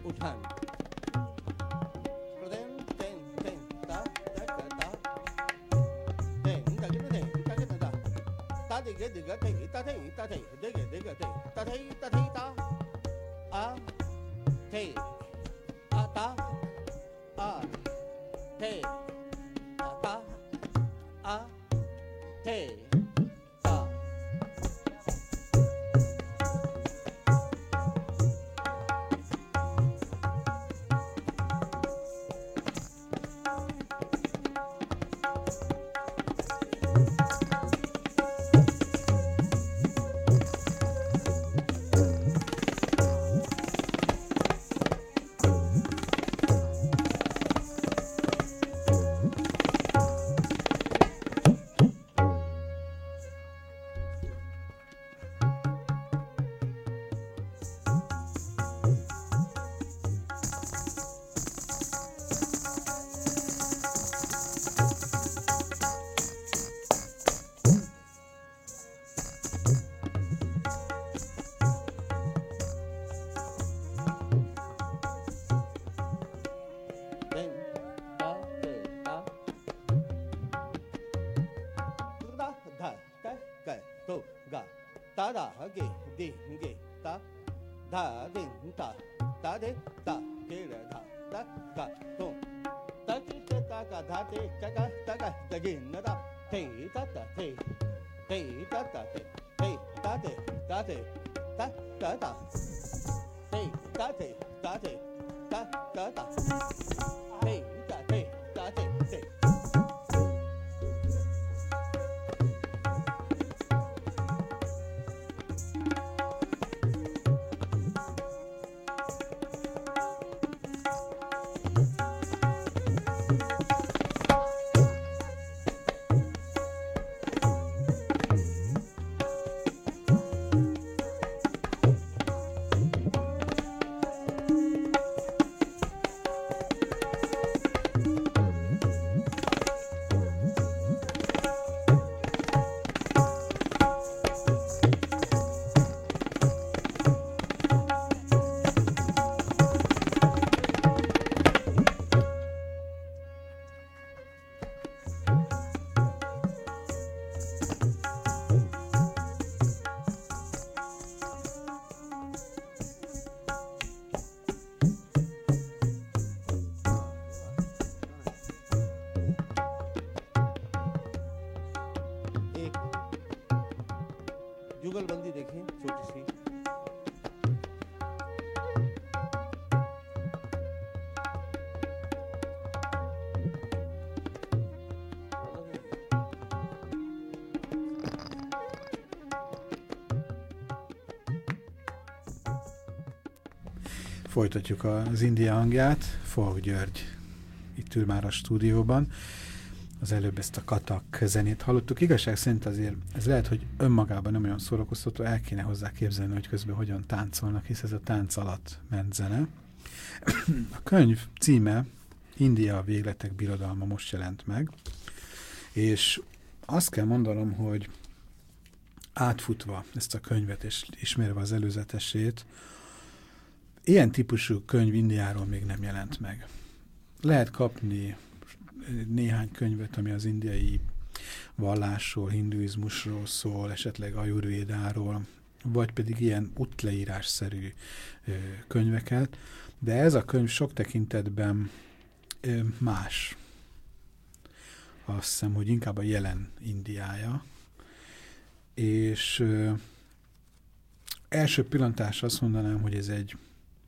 H: után. Da da ge di ge da da din da da de da ge re da da ga dong da ge da ga da de ga ga da ga da ge na da te da da te te da da te te da de da de da da da te da de da de da da da te da te da de te. जुगलबंदी देखें छोटी सी।
A: Folytatjuk az India hangját. Fogh György itt ül már a stúdióban. Az előbb ezt a katak zenét hallottuk. Igazság szerint azért ez lehet, hogy önmagában nem olyan szórakoztató, el kéne hozzá képzelni, hogy közben hogyan táncolnak, hisz ez a tánc alatt ment zene. A könyv címe India, a végletek birodalma, most jelent meg, és azt kell mondanom, hogy átfutva ezt a könyvet, és ismerve az előzetesét, ilyen típusú könyv Indiáról még nem jelent meg. Lehet kapni néhány könyvet, ami az indiai vallásról, hinduizmusról szól, esetleg ajurvédáról, vagy pedig ilyen útleírásszerű könyveket, de ez a könyv sok tekintetben más. Azt hiszem, hogy inkább a jelen Indiája, és első pillantásra azt mondanám, hogy ez egy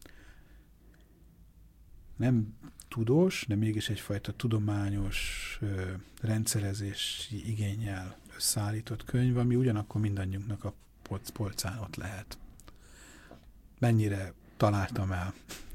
A: nem tudós, de mégis egyfajta tudományos rendszerezési igénnyel összeállított könyv, ami ugyanakkor mindannyiunknak a polcán ott lehet. Mennyire találtam el?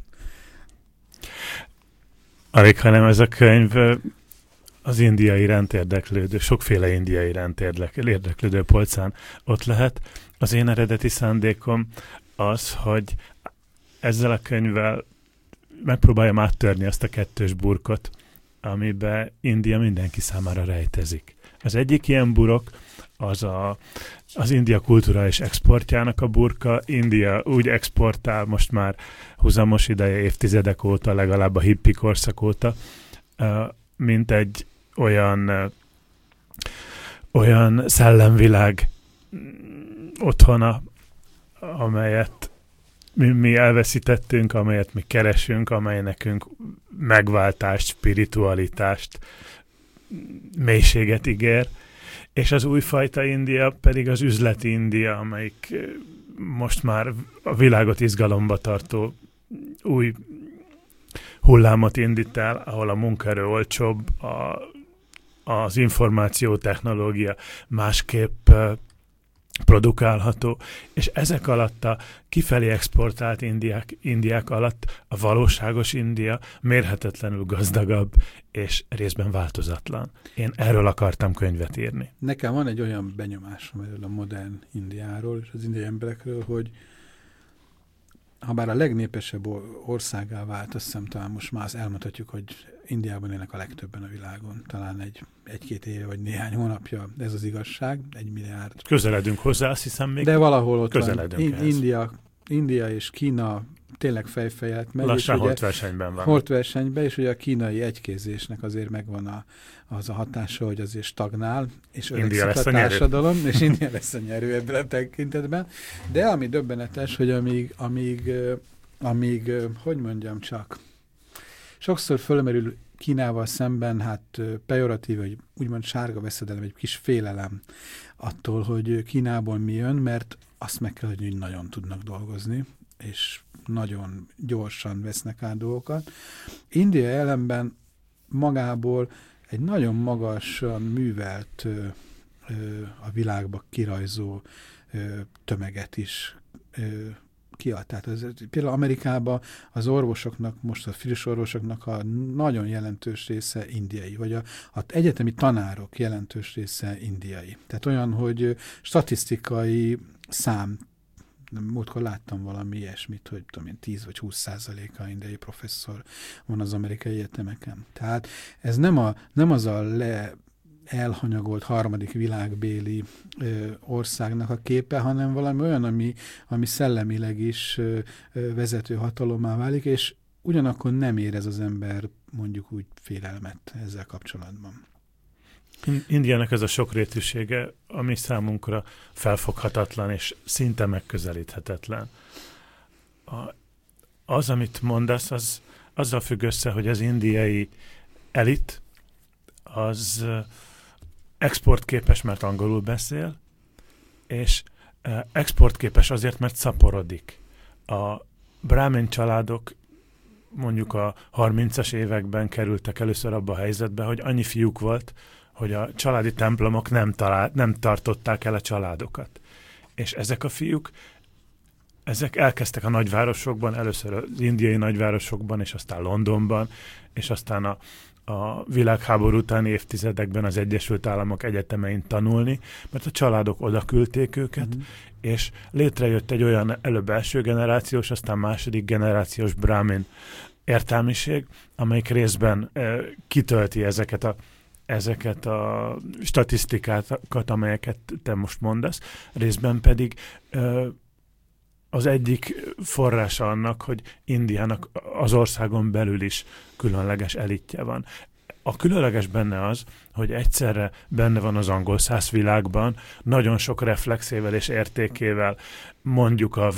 I: Alig, hanem ez a könyv az India iránt érdeklődő, sokféle India iránt érdeklődő polcán ott lehet. Az én eredeti szándékom az, hogy ezzel a könyvvel megpróbáljam áttörni azt a kettős burkot, amiben India mindenki számára rejtezik. Az egyik ilyen burok az India kulturális exportjának a burka. India úgy exportál most már húzamos ideje, évtizedek óta, legalább a hippi korszak óta, mint egy olyan szellemvilág otthona, amelyet mi elveszítettünk, amelyet mi keresünk, amely nekünk megváltást, spiritualitást, mélységet ígér, és az újfajta India pedig az üzleti India, amelyik most már a világot izgalomba tartó új hullámot indít el, ahol a munkaerő olcsóbb, az információtechnológia másképp produkálható, és ezek alatt a kifelé exportált indiák alatt a valóságos India mérhetetlenül gazdagabb, és részben változatlan. Én erről akartam könyvet írni.
A: Nekem van egy olyan benyomásom erről a modern Indiáról és az indiai emberekről, hogy ha bár a legnépesebb országá vált, azt hiszem talán most már elmondhatjuk, hogy Indiában élnek a legtöbben a világon. Talán egy-két éve vagy néhány hónapja ez az igazság, 1 milliárd.
I: Közeledünk hozzá, azt hiszem még.
A: De valahol ott
I: közeledünk
A: van. India és Kína tényleg fejfejet megy.
I: Lassan holtversenyben van.
A: Holtversenyben, és ugye a kínai egykézésnek azért megvan az a hatása, hogy azért stagnál, és öregszik a társadalom, és India lesz a nyerő ebben a tekintetben. De ami döbbenetes, hogy amíg hogy mondjam csak, sokszor fölmerül Kínával szemben, hát pejoratív, vagy úgymond sárga veszedelem, egy kis félelem attól, hogy Kínából mi jön, mert azt meg kell, hogy nagyon tudnak dolgozni, és nagyon gyorsan vesznek át dolgokat. India ellenben magából egy nagyon magasan művelt a világba kirajzó tömeget is kiad. Tehát például Amerikában az orvosoknak, most a friss orvosoknak a nagyon jelentős része indiai, vagy az egyetemi tanárok jelentős része indiai. Tehát olyan, hogy statisztikai szám, múltkor láttam valami ilyesmit, hogy tudom én, 10 vagy 20% indiai professzor van az amerikai egyetemeken. Tehát ez nem az a elhanyagolt harmadik világbéli országnak a képe, hanem valami olyan, ami szellemileg is vezető hatalommá válik, és ugyanakkor nem érez az ember mondjuk úgy félelmet ezzel kapcsolatban.
I: Indiának ez a sokrétűsége, ami számunkra felfoghatatlan és szinte megközelíthetetlen. Az, amit mondasz, az azzal függ össze, hogy az indiai elit az exportképes, mert angolul beszél, és exportképes azért, mert szaporodik. A brámin családok mondjuk a 30-as években kerültek először abba a helyzetbe, hogy annyi fiúk volt, hogy a családi templomok nem tartották el a családokat. És ezek a fiúk, ezek elkezdtek a nagyvárosokban, először az indiai nagyvárosokban, és aztán Londonban, és aztán a világháború utáni évtizedekben az Egyesült Államok egyetemein tanulni, mert a családok oda küldték őket, és létrejött egy olyan előbb első generációs, aztán második generációs brámin értelmiség, amelyik részben kitölti ezeket a statisztikákat, amelyeket te most mondasz, részben pedig az egyik forrása annak, hogy Indiának az országon belül is különleges elitje van. A különleges benne az, hogy egyszerre benne van az angol száz világban, nagyon sok reflexével és értékével, mondjuk a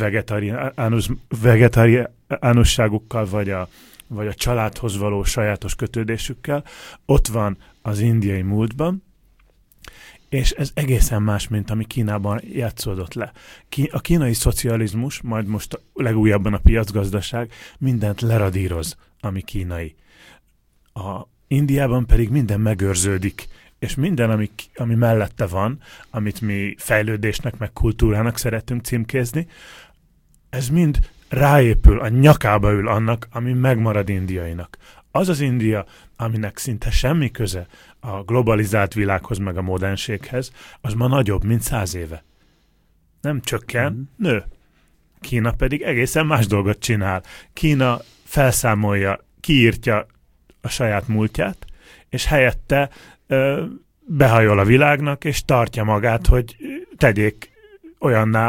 I: vegetariánusságukkal, vagy a családhoz való sajátos kötődésükkel, ott van az indiai múltban, és ez egészen más, mint ami Kínában játszódott le. A kínai szocializmus, majd most legújabban a piacgazdaság mindent leradíroz, ami kínai. A Indiában pedig minden megőrződik, és minden, ami mellette van, amit mi fejlődésnek, meg kultúrának szeretünk címkézni, ez mind ráépül, a nyakába ül annak, ami megmarad indiainak. Az az India, aminek szinte semmi köze a globalizált világhoz, meg a modernséghez, az ma nagyobb, mint 100 éve. Nem csökken, nő. Kína pedig egészen más dolgot csinál. Kína felszámolja, kiírtja a saját múltját, és helyette behajol a világnak, és tartja magát, hogy tegyék olyanná,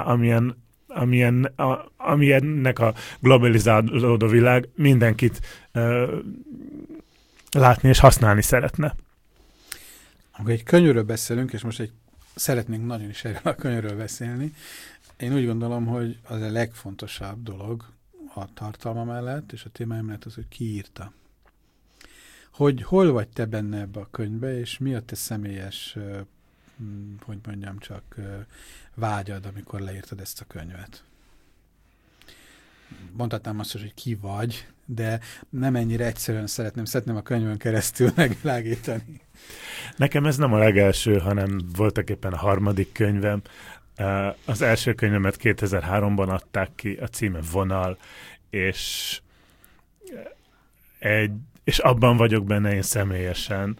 I: amilyennek a globalizálódó világ mindenkit látni és használni szeretne.
A: Akkor egy könyvről beszélünk, és most szeretnénk nagyon is erről a könyvről beszélni. Én úgy gondolom, hogy az a legfontosabb dolog a tartalma mellett, és a témája mellett az, hogy ki írta. Hogy hol vagy te benne ebbe a könyvbe, és mi a te személyes, hogy mondjam csak, vágyad, amikor leírtad ezt a könyvet. Mondhatnám azt, hogy ki vagy, de nem ennyire egyszerűen szeretném a könyvön keresztül megvilágítani.
I: Nekem ez nem a legelső, hanem voltak éppen a harmadik könyvem. Az első könyvemet 2003-ban adták ki, a címe Vonal, és abban vagyok benne én személyesen.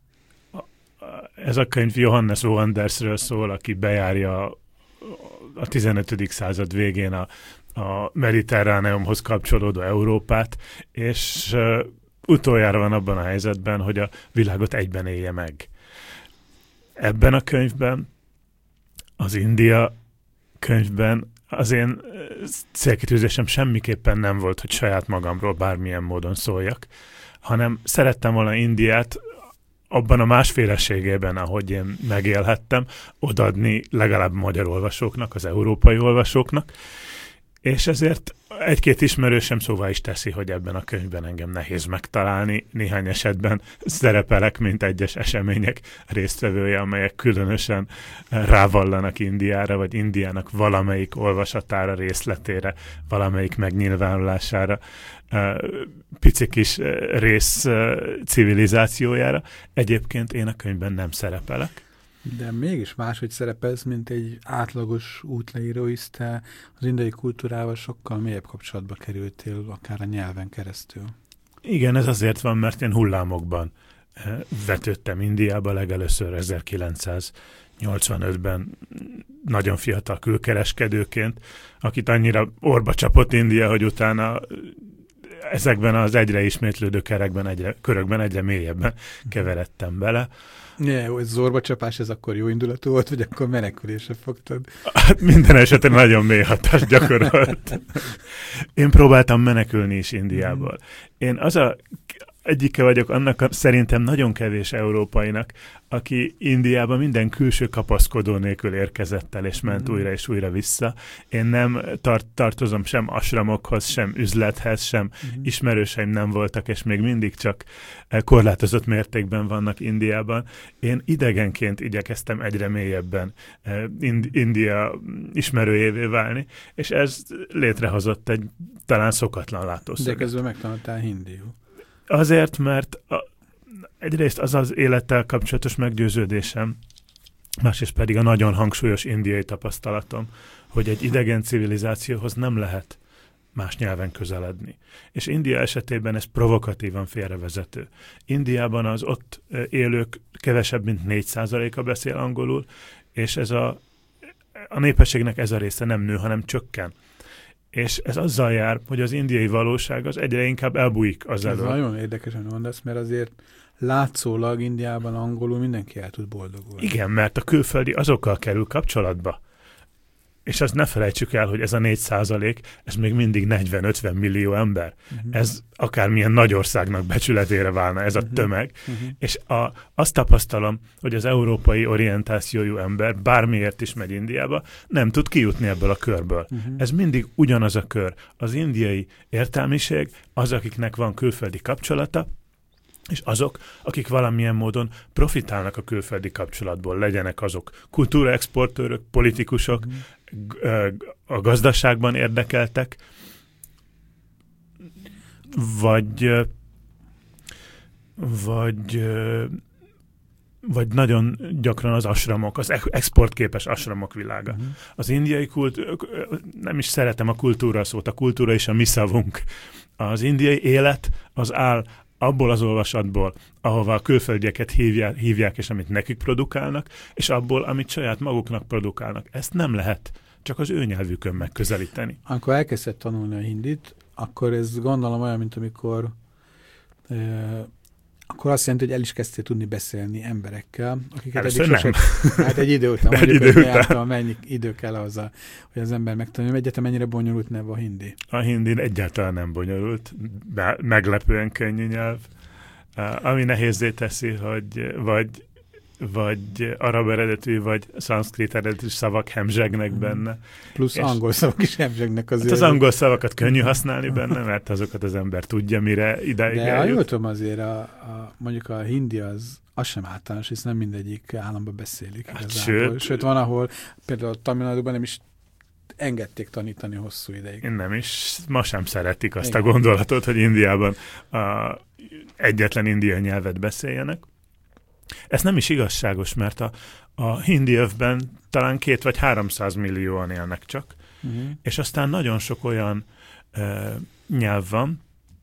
I: Ez a könyv Johannes O. Andersről szól, aki bejárja a 15. század végén a mediterráneumhoz kapcsolódó Európát, és utoljára van abban a helyzetben, hogy a világot egyben élje meg. Ebben a könyvben, az India könyvben az én célkitűzésem semmiképpen nem volt, hogy saját magamról bármilyen módon szóljak, hanem szerettem volna Indiát abban a másféleségében, ahogy én megélhettem, odaadni legalább magyar olvasóknak, az európai olvasóknak, és ezért egy-két ismerősem szóvá is teszi, hogy ebben a könyvben engem nehéz megtalálni. Néhány esetben szerepelek, mint egyes események résztvevője, amelyek különösen rávallanak Indiára, vagy Indiának valamelyik olvasatára, részletére, valamelyik megnyilvánulására, pici kis rész civilizációjára. Egyébként én a könyvben nem szerepelek.
A: De mégis máshogy szerepelsz, mint egy átlagos útleíró, hisz te az indiai kultúrával sokkal mélyebb kapcsolatba kerültél, akár a nyelven keresztül.
I: Igen, ez azért van, mert én hullámokban vetődtem Indiába legelőször 1985-ben nagyon fiatal külkereskedőként, akit annyira orba csapott India, hogy utána ezekben az egyre ismétlődő körökben egyre mélyebben keveredtem bele.
A: Jó, ez zorbacsapás, ez akkor jó indulatú volt, vagy akkor menekülésre fogtad?
I: Hát minden esetben nagyon mély hatást gyakorolt. Én próbáltam menekülni is Indiából. Én egyike vagyok annak szerintem nagyon kevés európainak, aki Indiába minden külső kapaszkodó nélkül érkezett el, és ment újra és újra vissza. Én nem tartozom sem asramokhoz, sem üzlethez, sem ismerőseim nem voltak, és még mindig csak korlátozott mértékben vannak Indiában. Én idegenként igyekeztem egyre mélyebben India ismerőjévé válni, és ez létrehozott egy talán szokatlan látószöget.
A: De közben megtanultál hindiul.
I: Azért, mert egyrészt az az élettel kapcsolatos meggyőződésem, másrészt pedig a nagyon hangsúlyos indiai tapasztalatom, hogy egy idegen civilizációhoz nem lehet más nyelven közeledni. És India esetében ez provokatívan félrevezető. Indiában az ott élők kevesebb, mint 4%-a beszél angolul, és ez a népességnek ez a része nem nő, hanem csökken. És ez azzal jár, hogy az indiai valóság az egyre inkább elbújik az elől.
A: Ez nagyon érdekesen mondasz, mert azért látszólag Indiában angolul mindenki el tud boldogulni.
I: Igen, mert a külföldi azokkal kerül kapcsolatba. És azt ne felejtsük el, hogy ez a 4%, ez még mindig 40-50 millió ember. Ez akármilyen nagy országnak becsületére válna ez a tömeg. És azt tapasztalom, hogy az európai orientációjú ember bármiért is megy Indiába, nem tud kijutni ebből a körből. Ez mindig ugyanaz a kör. Az indiai értelmiség, az, akiknek van külföldi kapcsolata, és azok, akik valamilyen módon profitálnak a külföldi kapcsolatból, legyenek azok kultúraexportőrök, politikusok, a gazdaságban érdekeltek, vagy nagyon gyakran az asramok, az exportképes asramok világa. Az indiai nem is szeretem a kultúra szót, a kultúra is a mi szavunk. Az indiai élet az áll abból az olvasatból, ahova a külföldieket hívják, és amit nekik produkálnak, és abból, amit saját maguknak produkálnak. Ezt nem lehet csak az ő nyelvükön megközelíteni.
A: Amikor elkezdett tanulni a hindit, akkor ez gondolom olyan, mint amikor akkor azt jelenti, hogy el is kezdtél tudni beszélni emberekkel, akiket
I: Először
A: eddig sosem... Hát egy idő után,
I: egy
A: mondjuk,
I: idő
A: hogy
I: után.
A: jártam, mennyi idő kell ahhoz, hogy az ember megtanulja. Egyetem mennyire bonyolult nyelv a hindi?
I: A hindi egyáltalán nem bonyolult, meglepően könnyű nyelv. Ami nehézzé teszi, hogy vagy arab eredetű, vagy szanszkrit eredetű szavak hemzsegnek benne.
A: Plusz angol szavak is hemzsegnek azért.
I: Hát az angol szavakat könnyű használni benne, mert azokat az ember tudja, mire ideig
A: de
I: eljut.
A: jól tudom azért, mondjuk a hindi az sem általános, hisz nem mindegyik államban beszélik.
I: Hát
A: sőt, van, ahol például Tamil Naduban nem is engedték tanítani hosszú ideig.
I: Nem is, ma sem szeretik azt a gondolatot, hogy Indiában egyetlen indiai nyelvet beszéljenek. Ez nem is igazságos, mert a hindi övben talán 200 vagy 300 millióan élnek csak, és aztán nagyon sok olyan nyelv van,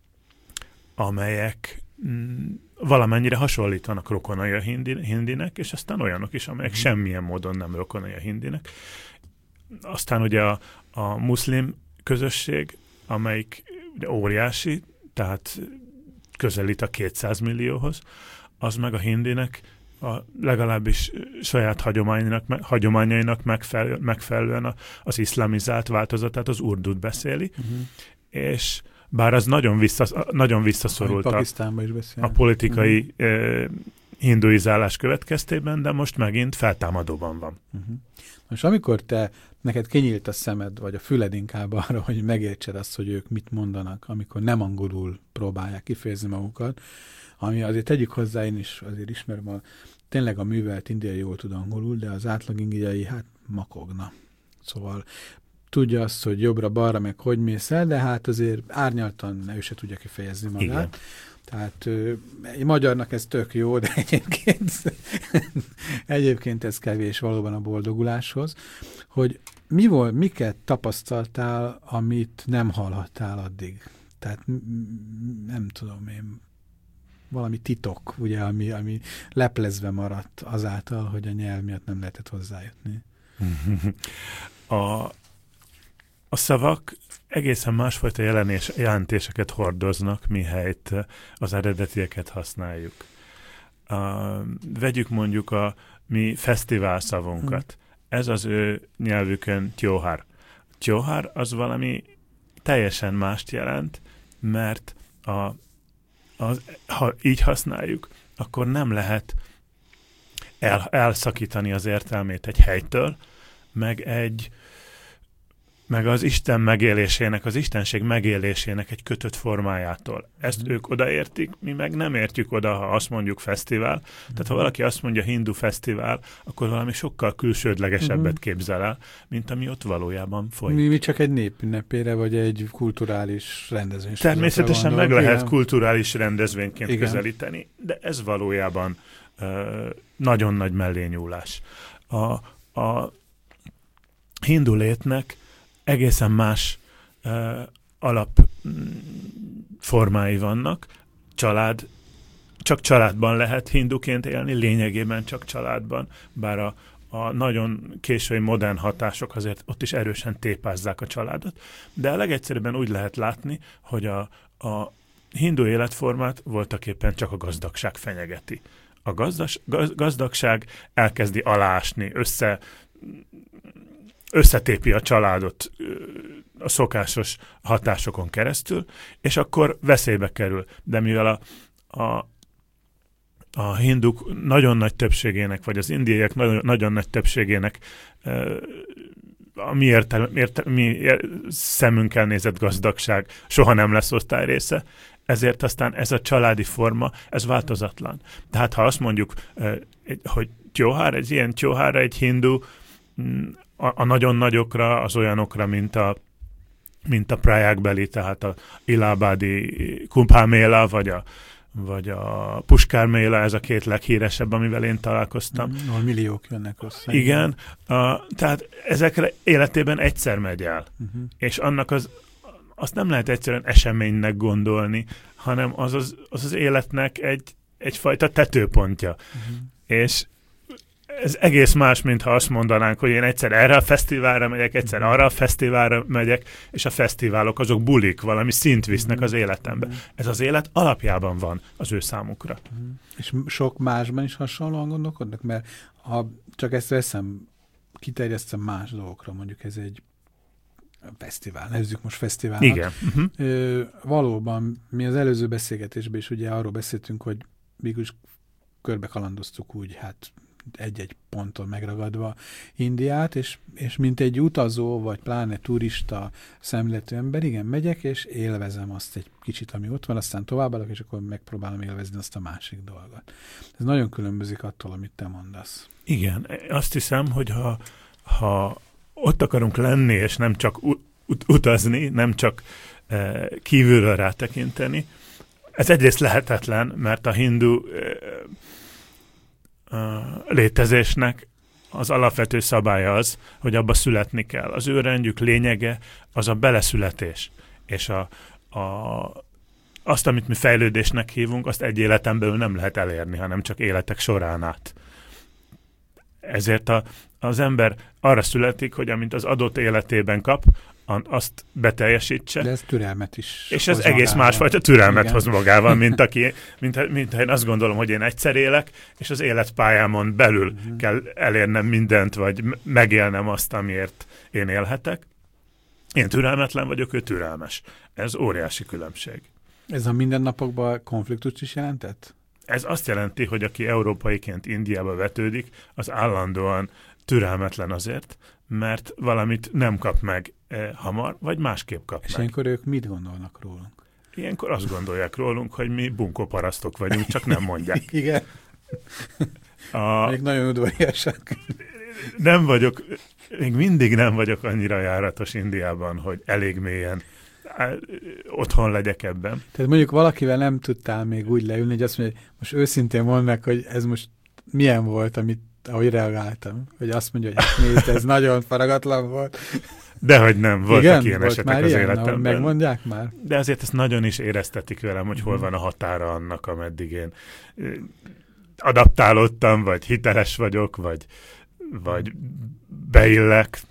I: amelyek valamennyire hasonlítanak rokonai a hindinek, és aztán olyanok is, amelyek semmilyen módon nem rokonai a hindinek. Aztán ugye a muszlim közösség, amelyik óriási, tehát közelít a 200 millióhoz, az meg a hindinek legalábbis saját hagyományainak megfelelően az iszlamizált változatát, az urdut beszéli, és bár az nagyon visszaszorult a politikai hinduizálás következtében, de most megint feltámadóban van.
A: Most amikor neked kinyílt a szemed, vagy a füled inkább arra, hogy megértsed azt, hogy ők mit mondanak, amikor nem angolul próbálják kifejezni magukat, ami azért tegyük hozzá, én is azért ismerem, tényleg a művelt indiai jól tud angolul, de az átlag indiai hát makogna. Szóval tudja azt, hogy jobbra-balra meg hogy mész el, de hát azért árnyaltan ő se tudja kifejezni magát. Igen. Tehát egy magyarnak ez tök jó, de egyébként ez kevés valóban a boldoguláshoz, hogy miket tapasztaltál, amit nem hallhattál addig. Tehát nem tudom én, valami titok, ugye, ami leplezve maradt azáltal, hogy a nyelv miatt nem lehetett hozzájutni.
I: A szavak egészen másfajta jelentéseket hordoznak, mihelyt az eredetieket használjuk. Vegyük mondjuk a mi fesztivál szavunkat. Ez az ő nyelvükön tjóhár. Tjóhár az valami teljesen mást jelent, mert ha így használjuk, akkor nem lehet elszakítani az értelmét egy helytől, meg az Isten megélésének, az Istenség megélésének egy kötött formájától. Ezt ők odaértik, mi meg nem értjük oda, ha azt mondjuk fesztivál. Tehát ha valaki azt mondja hindu fesztivál, akkor valami sokkal külsődlegesebbet képzel el, mint ami ott valójában folyik.
A: Mi csak egy népünnepére, vagy egy kulturális rendezvény.
I: Természetesen meg lehet kulturális rendezvényként közelíteni, de ez valójában nagyon nagy mellényúlás. A hindu létnek egészen más alapformái vannak. Csak családban lehet hinduként élni, lényegében csak családban, bár a nagyon késői modern hatások azért ott is erősen tépázzák a családot, de a legegyszerűbben úgy lehet látni, hogy a hindu életformát voltaképpen csak a gazdagság fenyegeti. A gazdagság elkezdi alásni, összetépi a családot a szokásos hatásokon keresztül, és akkor veszélybe kerül. De mivel a hinduk nagyon nagy többségének, vagy az indiaiak nagyon nagy többségének a mi szemünkkel nézett gazdagság soha nem lesz osztály része, ezért aztán ez a családi forma, ez változatlan. Tehát ha azt mondjuk, hogy tjóhár, egy ilyen tjóhárra egy hindu, a nagyon nagyokra, az olyanokra, mint a Prayagbeli, tehát a Illhabadi Kumbh Mela, vagy a Puskar Mela, ez a két leghíresebb, amivel én találkoztam.
A: Ahol milliók jönnek össze.
I: Igen, tehát ezekre életében egyszer megy el. És annak azt nem lehet egyszerűen eseménynek gondolni, hanem az életnek egyfajta tetőpontja. És ez egész más, mintha azt mondanánk, hogy én egyszer erre a fesztiválra megyek, egyszer arra a fesztiválra megyek, és a fesztiválok azok bulik, valami szint visznek az életembe. Ez az élet alapjában van az ő számukra.
A: És sok másban is hasonlóan gondolkodnak? Mert ha csak ezt veszem, kiterjesztem más dolgokra, mondjuk ez egy fesztivál, nevezzük most fesztiválnak.
I: Igen.
A: Valóban mi az előző beszélgetésben is ugye arról beszéltünk, hogy végülis körbe kalandoztuk úgy, hát egy-egy ponton megragadva Indiát, és mint egy utazó, vagy pláne turista szemléletű ember, igen, megyek, és élvezem azt egy kicsit, ami ott van, aztán továbbadok, és akkor megpróbálom élvezni azt a másik dolgot. Ez nagyon különbözik attól, amit te mondasz.
I: Igen, azt hiszem, hogy ha ott akarunk lenni, és nem csak utazni, nem csak kívülről rátekinteni, ez egyrészt lehetetlen, mert a hindu létezésnek az alapvető szabálya az, hogy abba születni kell. Az ő rendjük lényege az a beleszületés, és azt, amit mi fejlődésnek hívunk, azt egy életen belül nem lehet elérni, hanem csak életek során át. Ezért az ember arra születik, hogy amint az adott életében kap, azt beteljesítse.
A: De ez türelmet is.
I: És ez egész magával. Másfajta türelmet
A: Igen.
I: hoz magával, mint én azt gondolom, hogy én egyszer élek, és az életpályámon belül kell elérnem mindent, vagy megélnem azt, amiért én élhetek. Én türelmetlen vagyok, ő türelmes. Ez óriási különbség.
A: Ez a mindennapokban konfliktust is jelentett?
I: Ez azt jelenti, hogy aki európaiként Indiába vetődik, az állandóan türelmetlen azért, mert valamit nem kap meg hamar, vagy másképp kap
A: és
I: meg.
A: ilyenkor ők mit gondolnak rólunk?
I: Ilyenkor azt gondolják rólunk, hogy mi bunkóparasztok vagyunk, csak nem mondják.
A: Igen. Még nagyon udvariasak.
I: Nem vagyok, még mindig nem vagyok annyira járatos Indiában, hogy elég mélyen otthon legyek ebben.
A: Tehát mondjuk valakivel nem tudtál még úgy leülni, hogy azt mondja, hogy most őszintén mondd meg, hogy ez most milyen volt, ahogy reagáltam. Hogy azt mondja, hogy hát nézd, ez nagyon faragatlan volt.
I: Dehogy nem, voltak
A: igen,
I: ilyen
A: volt
I: esetek
A: már
I: az
A: ilyen,
I: életemben.
A: Megmondják már?
I: De azért ezt nagyon is éreztetik velem, hogy hol van a határa annak, ameddig én adaptálódtam, vagy hiteles vagyok, vagy beillek,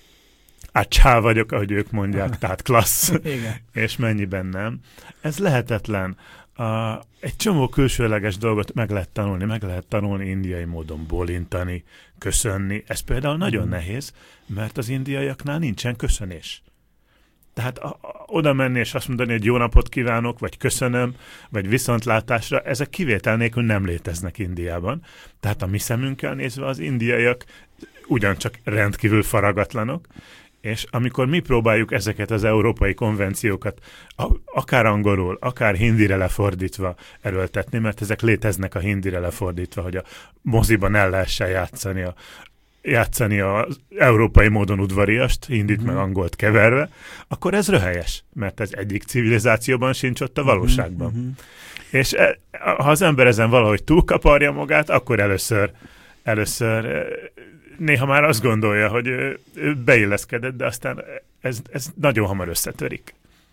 I: ácsá vagyok, ahogy ők mondják, tehát klassz, és mennyiben nem. Ez lehetetlen. Egy csomó külsőleges dolgot meg lehet tanulni indiai módon bólintani, köszönni. Ez például nagyon nehéz, mert az indiaiaknál nincsen köszönés. Tehát oda menni és azt mondani, hogy jó napot kívánok, vagy köszönöm, vagy viszontlátásra, ezek kivétel nélkül nem léteznek Indiában. Tehát a mi szemünkkel nézve az indiaiak ugyancsak rendkívül faragatlanok, és amikor mi próbáljuk ezeket az európai konvenciókat akár angolul, akár hindire lefordítva erőltetni, mert ezek léteznek a hindire lefordítva, hogy a moziban el lehessen játszani az európai módon udvariast, hindit meg angolt keverve, akkor ez röhelyes, mert ez egyik civilizációban sincs ott a valóságban. És ha az ember ezen valahogy túlkaparja magát, akkor először néha már azt gondolja, hogy ő beilleszkedett, de aztán ez nagyon hamar összetörik.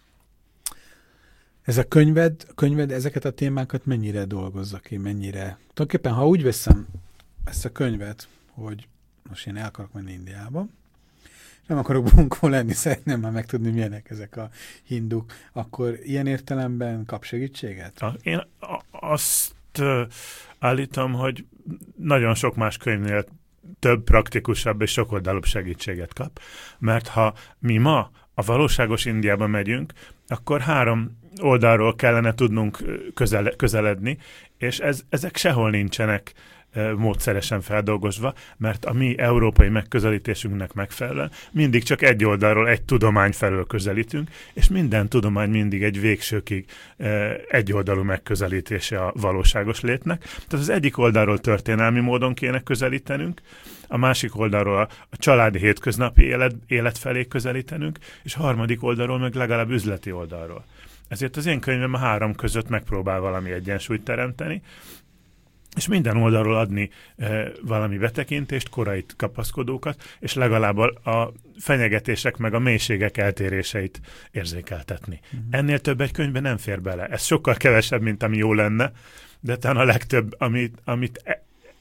A: Ez a könyved ezeket a témákat mennyire dolgozza ki, mennyire? Tulajdonképpen, ha úgy veszem ezt a könyvet, hogy most én el akarok menni Indiába, nem akarok bunkó lenni, szeretném már megtudni, milyenek ezek a hinduk, akkor ilyen értelemben kap segítséget?
I: Én azt állítom, hogy nagyon sok más könyvnél több praktikusabb és sokoldalúbb segítséget kap. Mert ha mi ma a valóságos Indiába megyünk, akkor 3 oldalról kellene tudnunk közeledni, és ezek sehol nincsenek módszeresen feldolgozva, mert a mi európai megközelítésünknek megfelelően mindig csak egy oldalról, egy tudomány felől közelítünk, és minden tudomány mindig egy végsőkig egyoldalú megközelítése a valóságos létnek. Tehát az egyik oldalról történelmi módon kéne közelítenünk, a másik oldalról a családi hétköznapi élet felé közelítenünk, és a harmadik oldalról meg legalább üzleti oldalról. Ezért az én könyvem a 3 között megpróbál valami egyensúlyt teremteni, és minden oldalról adni valami betekintést, korai kapaszkodókat, és legalább a fenyegetések meg a mélységek eltéréseit érzékeltetni. Ennél több egy könyvben nem fér bele. Ez sokkal kevesebb, mint ami jó lenne, de talán a legtöbb, amit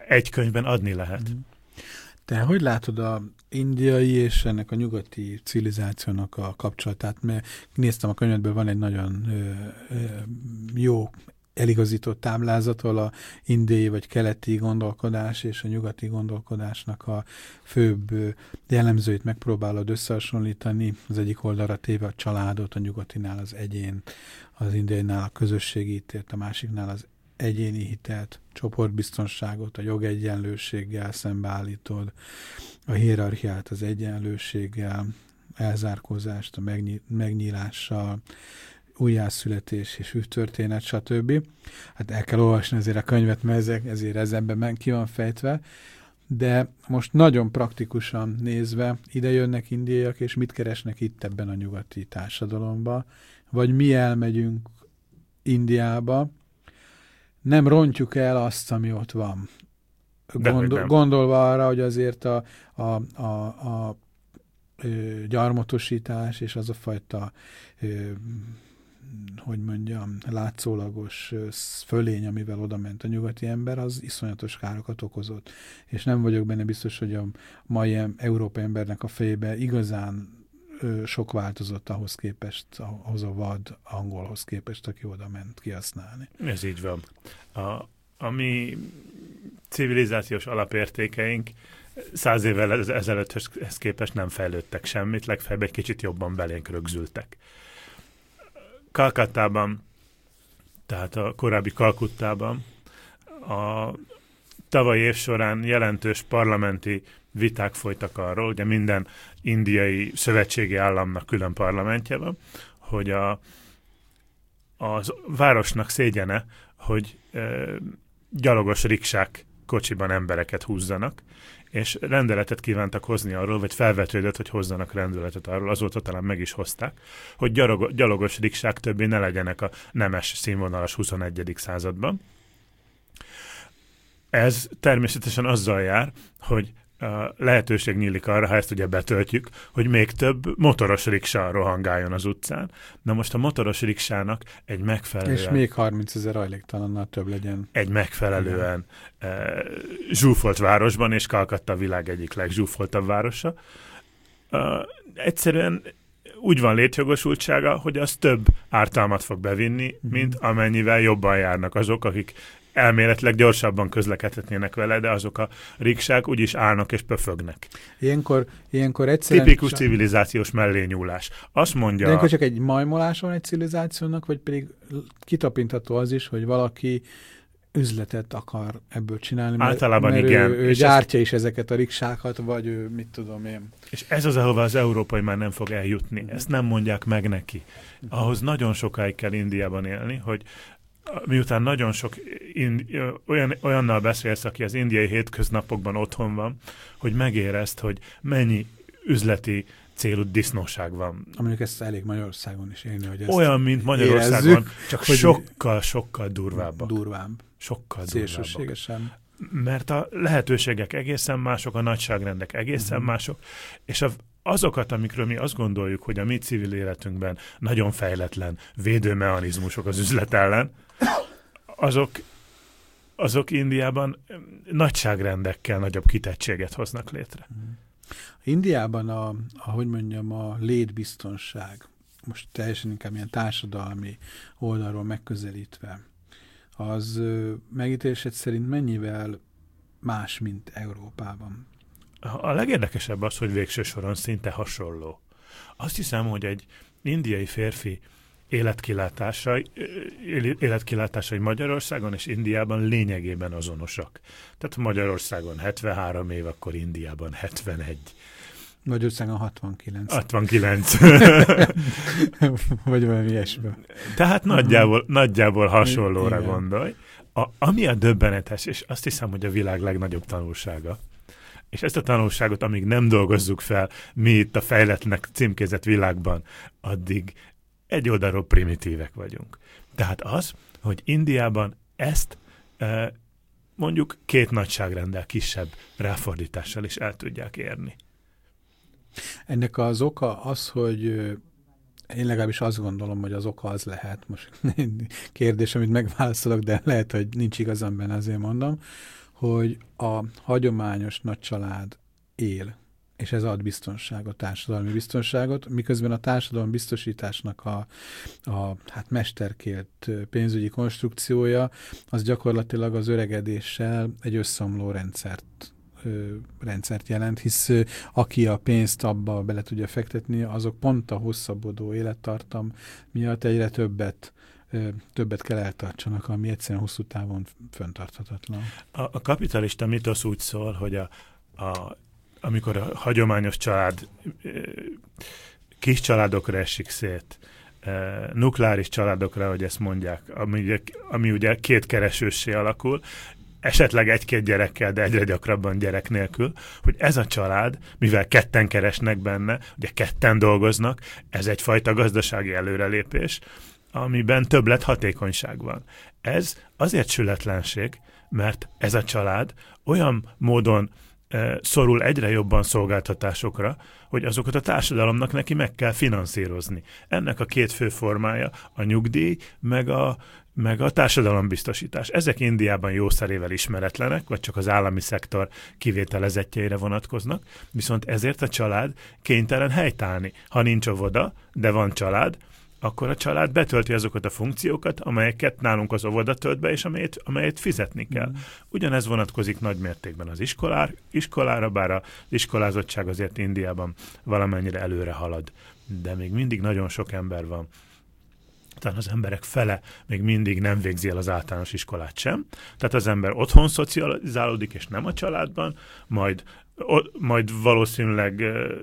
I: egy könyvben adni lehet.
A: Te hogy látod a indiai és ennek a nyugati civilizációnak a kapcsolatát? Mert néztem a könyvedből, van egy nagyon jó eligazított táblázat, ahol a indiai vagy keleti gondolkodás és a nyugati gondolkodásnak a főbb jellemzőit megpróbálod összehasonlítani. Az egyik oldalra téve a családot, a nyugatinál az egyén, az indiainál a közösségi hitelt, a másiknál az egyéni hitelt, csoportbiztonságot, a jogegyenlőséggel szembeállítod, a hierarchiát az egyenlőséggel, elzárkózást a megnyílással, újjászületés és történet, stb. Hát el kell olvasni azért a könyvet, mert ezért ezenben ki van fejtve, de most nagyon praktikusan nézve ide jönnek indiaiak, és mit keresnek itt ebben a nyugati társadalomba, vagy mi elmegyünk Indiába, nem rontjuk el azt, ami ott van. Gondolva arra, hogy azért a gyarmatosítás és az a fajta hogy mondjam, látszólagos fölény, amivel oda ment a nyugati ember, az iszonyatos károkat okozott. És nem vagyok benne biztos, hogy a mai európai embernek a fejébe igazán sok változott ahhoz képest, ahhoz a vad angolhoz képest, aki oda ment kihasználni.
I: Ez így van. A mi civilizációs alapértékeink 100 évvel ezelőtthez képest nem fejlődtek semmit, legfeljebb egy kicsit jobban belénk rögzültek. Kalkattában, tehát a korábbi Kalkuttában a tavalyi év során jelentős parlamenti viták folytak arról, ugye minden indiai szövetségi államnak külön parlamentje van, hogy az városnak szégyene, hogy gyalogos riksák kocsiban embereket húzzanak, és rendeletet kívántak hozni arról, vagy felvetődött, hogy hozzanak rendeletet arról, azóta talán meg is hozták, hogy gyalogos riksák többé ne legyenek a nemes színvonalas 21. században. Ez természetesen azzal jár, hogy lehetőség nyílik arra, ha ezt ugye betöltjük, hogy még több motoros riksa rohangáljon az utcán. Na most a motoros riksának egy megfelelően...
A: És még 30 000 hajléktalannal több legyen.
I: Egy megfelelően zsúfolt városban, és Kalkatta a világ egyik legzsúfoltabb városa. Egyszerűen úgy van létjogosultsága, hogy az több ártalmat fog bevinni, mint amennyivel jobban járnak azok, akik elméletileg gyorsabban közlekedhetnének vele, de azok a riksák úgyis állnak és pöfögnek.
A: Ilyenkor egyszerűen...
I: Tipikus civilizációs mellényúlás. Azt mondja...
A: De ilyenkor csak egy majmolás van egy civilizációnak, vagy pedig kitapintható az is, hogy valaki üzletet akar ebből csinálni,
I: általában
A: mert
I: igen.
A: ő gyártja is ezeket a riksákat, vagy ő mit tudom én.
I: És ez az, ahova az európai már nem fog eljutni. Ezt nem mondják meg neki. Ahhoz nagyon sokáig kell Indiában élni, hogy miután nagyon sok olyannal beszélsz, aki az indiai hétköznapokban otthon van, hogy megérezd, hogy mennyi üzleti célú disznóság van.
A: Mondjuk ezt elég Magyarországon is élni, hogy ezt
I: olyan, mint Magyarországon, érezzük, csak sokkal durvább. Sokkal
A: szélsőségesen.
I: Mert a lehetőségek egészen mások, a nagyságrendek egészen mások, és azokat, amikről mi azt gondoljuk, hogy a mi civil életünkben nagyon fejletlen védőmechanizmusok az üzlet ellen, azok Indiában nagyságrendekkel nagyobb kitettséget hoznak létre.
A: Indiában a létbiztonság, most teljesen inkább ilyen társadalmi oldalról megközelítve, az megítélésed szerint mennyivel más, mint Európában?
I: A legérdekesebb az, hogy végső soron szinte hasonló. Azt hiszem, hogy egy indiai férfi életkilátásai Magyarországon és Indiában lényegében azonosak. Tehát Magyarországon 73 év, akkor Indiában 71.
A: Magyarországon 69.
I: 69.
A: Vagy valami ilyesmi.
I: Tehát nagyjából hasonlóra gondolj. Ami a döbbenetes, és azt hiszem, hogy a világ legnagyobb tanulsága, és ezt a tanulságot, amíg nem dolgozzuk fel mi itt a fejletlenek címkézett világban, addig egy oldalról primitívek vagyunk. Tehát az, hogy Indiában ezt mondjuk 2 nagyságrenddel kisebb ráfordítással is el tudják érni.
A: Ennek az oka az, hogy én legalábbis azt gondolom, hogy az oka az lehet, most kérdés, amit megválaszolok, de lehet, hogy nincs igazam benne, azért mondom, hogy a hagyományos nagycsalád él, és ez ad biztonságot, társadalmi biztonságot, miközben a társadalmi biztosításnak a hát mesterkélt pénzügyi konstrukciója, az gyakorlatilag az öregedéssel egy összeomló rendszert jelent, hisz aki a pénzt abba bele tudja fektetni, azok pont a hosszabbodó élettartam miatt egyre többet kell eltartsanak, ami egyszerűen hosszú távon fenntarthatatlan.
I: A kapitalista mitosz úgy szól, hogy amikor a hagyományos család kis családokra esik szét, nukleáris családokra, hogy ezt mondják, ami ugye kétkeresőssé alakul, esetleg egy-két gyerekkel, de egyre gyakrabban gyerek nélkül, hogy ez a család, mivel ketten keresnek benne, ugye ketten dolgoznak, ez egyfajta gazdasági előrelépés, amiben többlet hatékonyság van. Ez azért sületlenség, mert ez a család olyan módon szorul egyre jobban szolgáltatásokra, hogy azokat a társadalomnak neki meg kell finanszírozni. Ennek a két fő formája a nyugdíj, meg a társadalombiztosítás. Ezek Indiában jószerével ismeretlenek, vagy csak az állami szektor kivételezettjeire vonatkoznak, viszont ezért a család kénytelen helytállni. Ha nincs óvoda, de van család, akkor a család betölti azokat a funkciókat, amelyeket nálunk az óvoda tölt be, és amelyet fizetni kell. Ugyanez vonatkozik nagy mértékben az iskolára, bár az iskolázottság azért Indiában valamennyire előre halad. De még mindig nagyon sok ember van. Tehát az emberek fele még mindig nem végzi el az általános iskolát sem. Tehát az ember otthon szocializálódik, és nem a családban, majd valószínűleg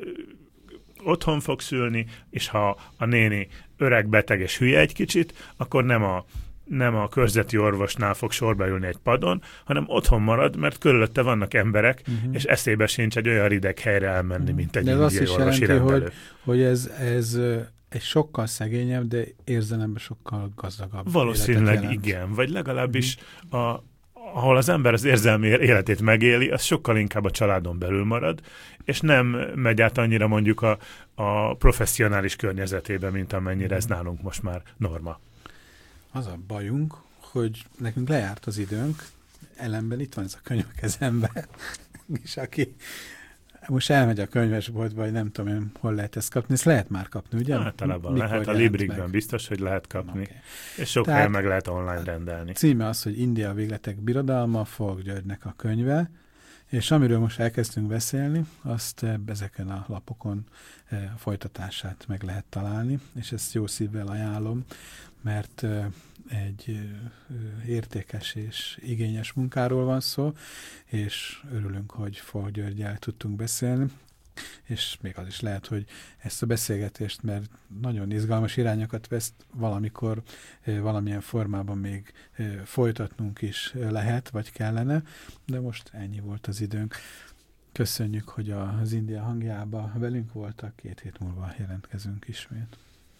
I: otthon fog szülni, és ha a néni öreg, beteg és hülye egy kicsit, akkor nem a körzeti orvosnál fog sorba ülni egy padon, hanem otthon marad, mert körülötte vannak emberek, és eszébe sincs egy olyan rideg helyre elmenni, mint egy indiai orvosi rendelő.
A: Hogy ez egy sokkal szegényebb, de érzelemben sokkal gazdagabb.
I: Valószínűleg igen, vagy legalábbis ahol az ember az érzelmi életét megéli, az sokkal inkább a családon belül marad, és nem megy át annyira mondjuk a professzionális környezetébe, mint amennyire ez nálunk most már norma.
A: Az a bajunk, hogy nekünk lejárt az időnk, ellenben itt van ez a könyv a kezemben, és aki most elmegy a könyvesboltba, vagy nem tudom én, hol lehet ezt kapni, ezt lehet már kapni, ugye?
I: Általában lehet, a Librikben biztos, hogy lehet kapni, okay. És sok helyen meg lehet online rendelni.
A: Címe az, hogy India a végletek birodalma, Falk Györgynek a könyve, és amiről most elkezdtünk beszélni, azt ezeken a lapokon folytatását meg lehet találni, és ezt jó szívvel ajánlom, mert egy értékes és igényes munkáról van szó, és örülünk, hogy Falk Györggyel tudtunk beszélni, és még az is lehet, hogy ezt a beszélgetést, mert nagyon izgalmas irányokat vesz, valamikor valamilyen formában még folytatnunk is lehet, vagy kellene, de most ennyi volt az időnk. Köszönjük, hogy az India hangjába velünk voltak, 2 hét múlva jelentkezünk ismét.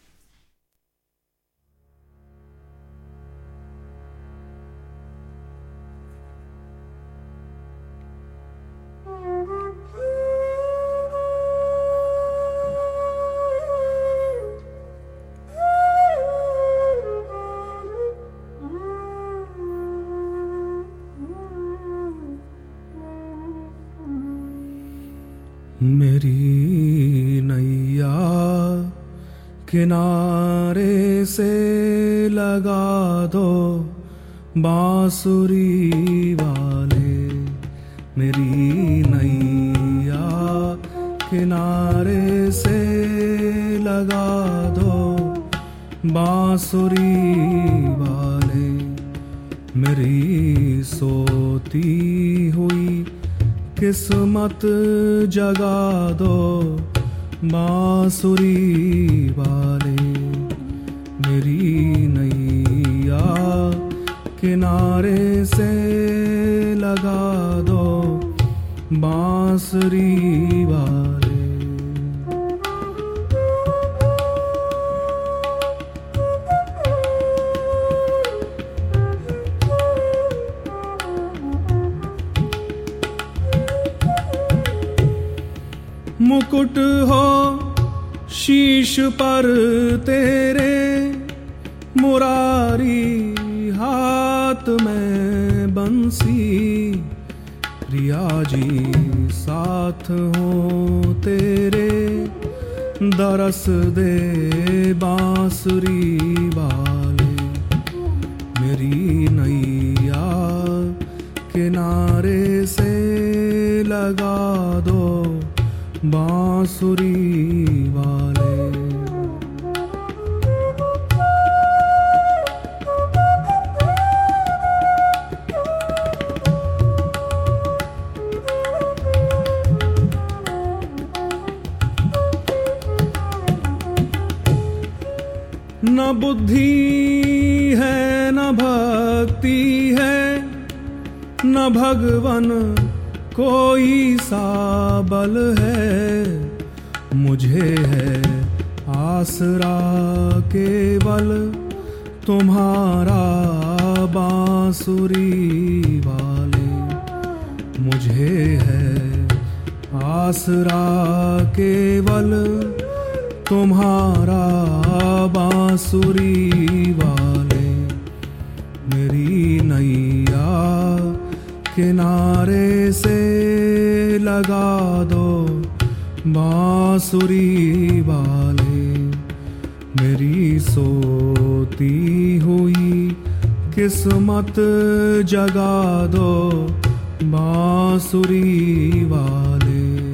C: मेरी नैया किनारे से लगा दो बांसुरी वाले, मेरी नैया किनारे से लगा दो बांसुरी वाले, मेरी सोती हुई किस्मत जगा दो बांसुरी वाले, मेरी नैया किनारे से लगा दो बांसुरी वाले। मुकुट हो शीश पर तेरे, मुरारी हाथ में बंसी, रिया जी साथ हो तेरे, दरस दे बांसुरी वाले, मेरी नैया किनारे से लगा दो बांसुरी वाले। न बुद्धि है न भक्ति है, न भगवन कोई सा बल है, मुझे है आसरा केवल तुम्हारा बांसुरी वाले, मुझे है आसरा केवल तुम्हारा बांसुरी वाले, मेरी नैया किनारे से लगा दो बांसुरी वाले, मेरी सोती हुई किस्मत जगा दो बांसुरी वाले।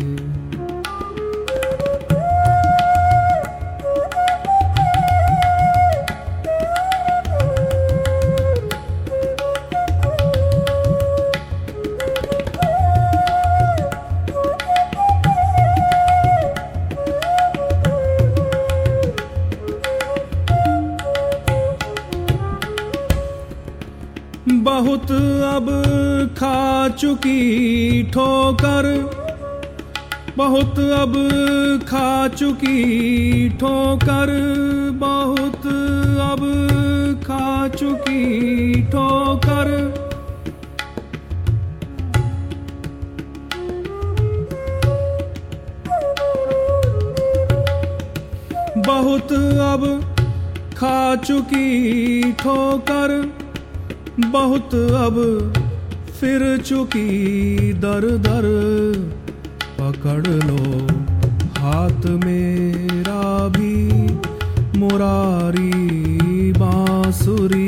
C: बहुत अब खा चुकी ठोकर, बहुत अब खा चुकी ठोकर, बहुत अब खा चुकी ठोकर, बहुत अब खा चुकी ठोकर, बहुत अब फिर चुकी दर दर, पकड़ लो हाथ मेरा भी मुरारी बांसुरी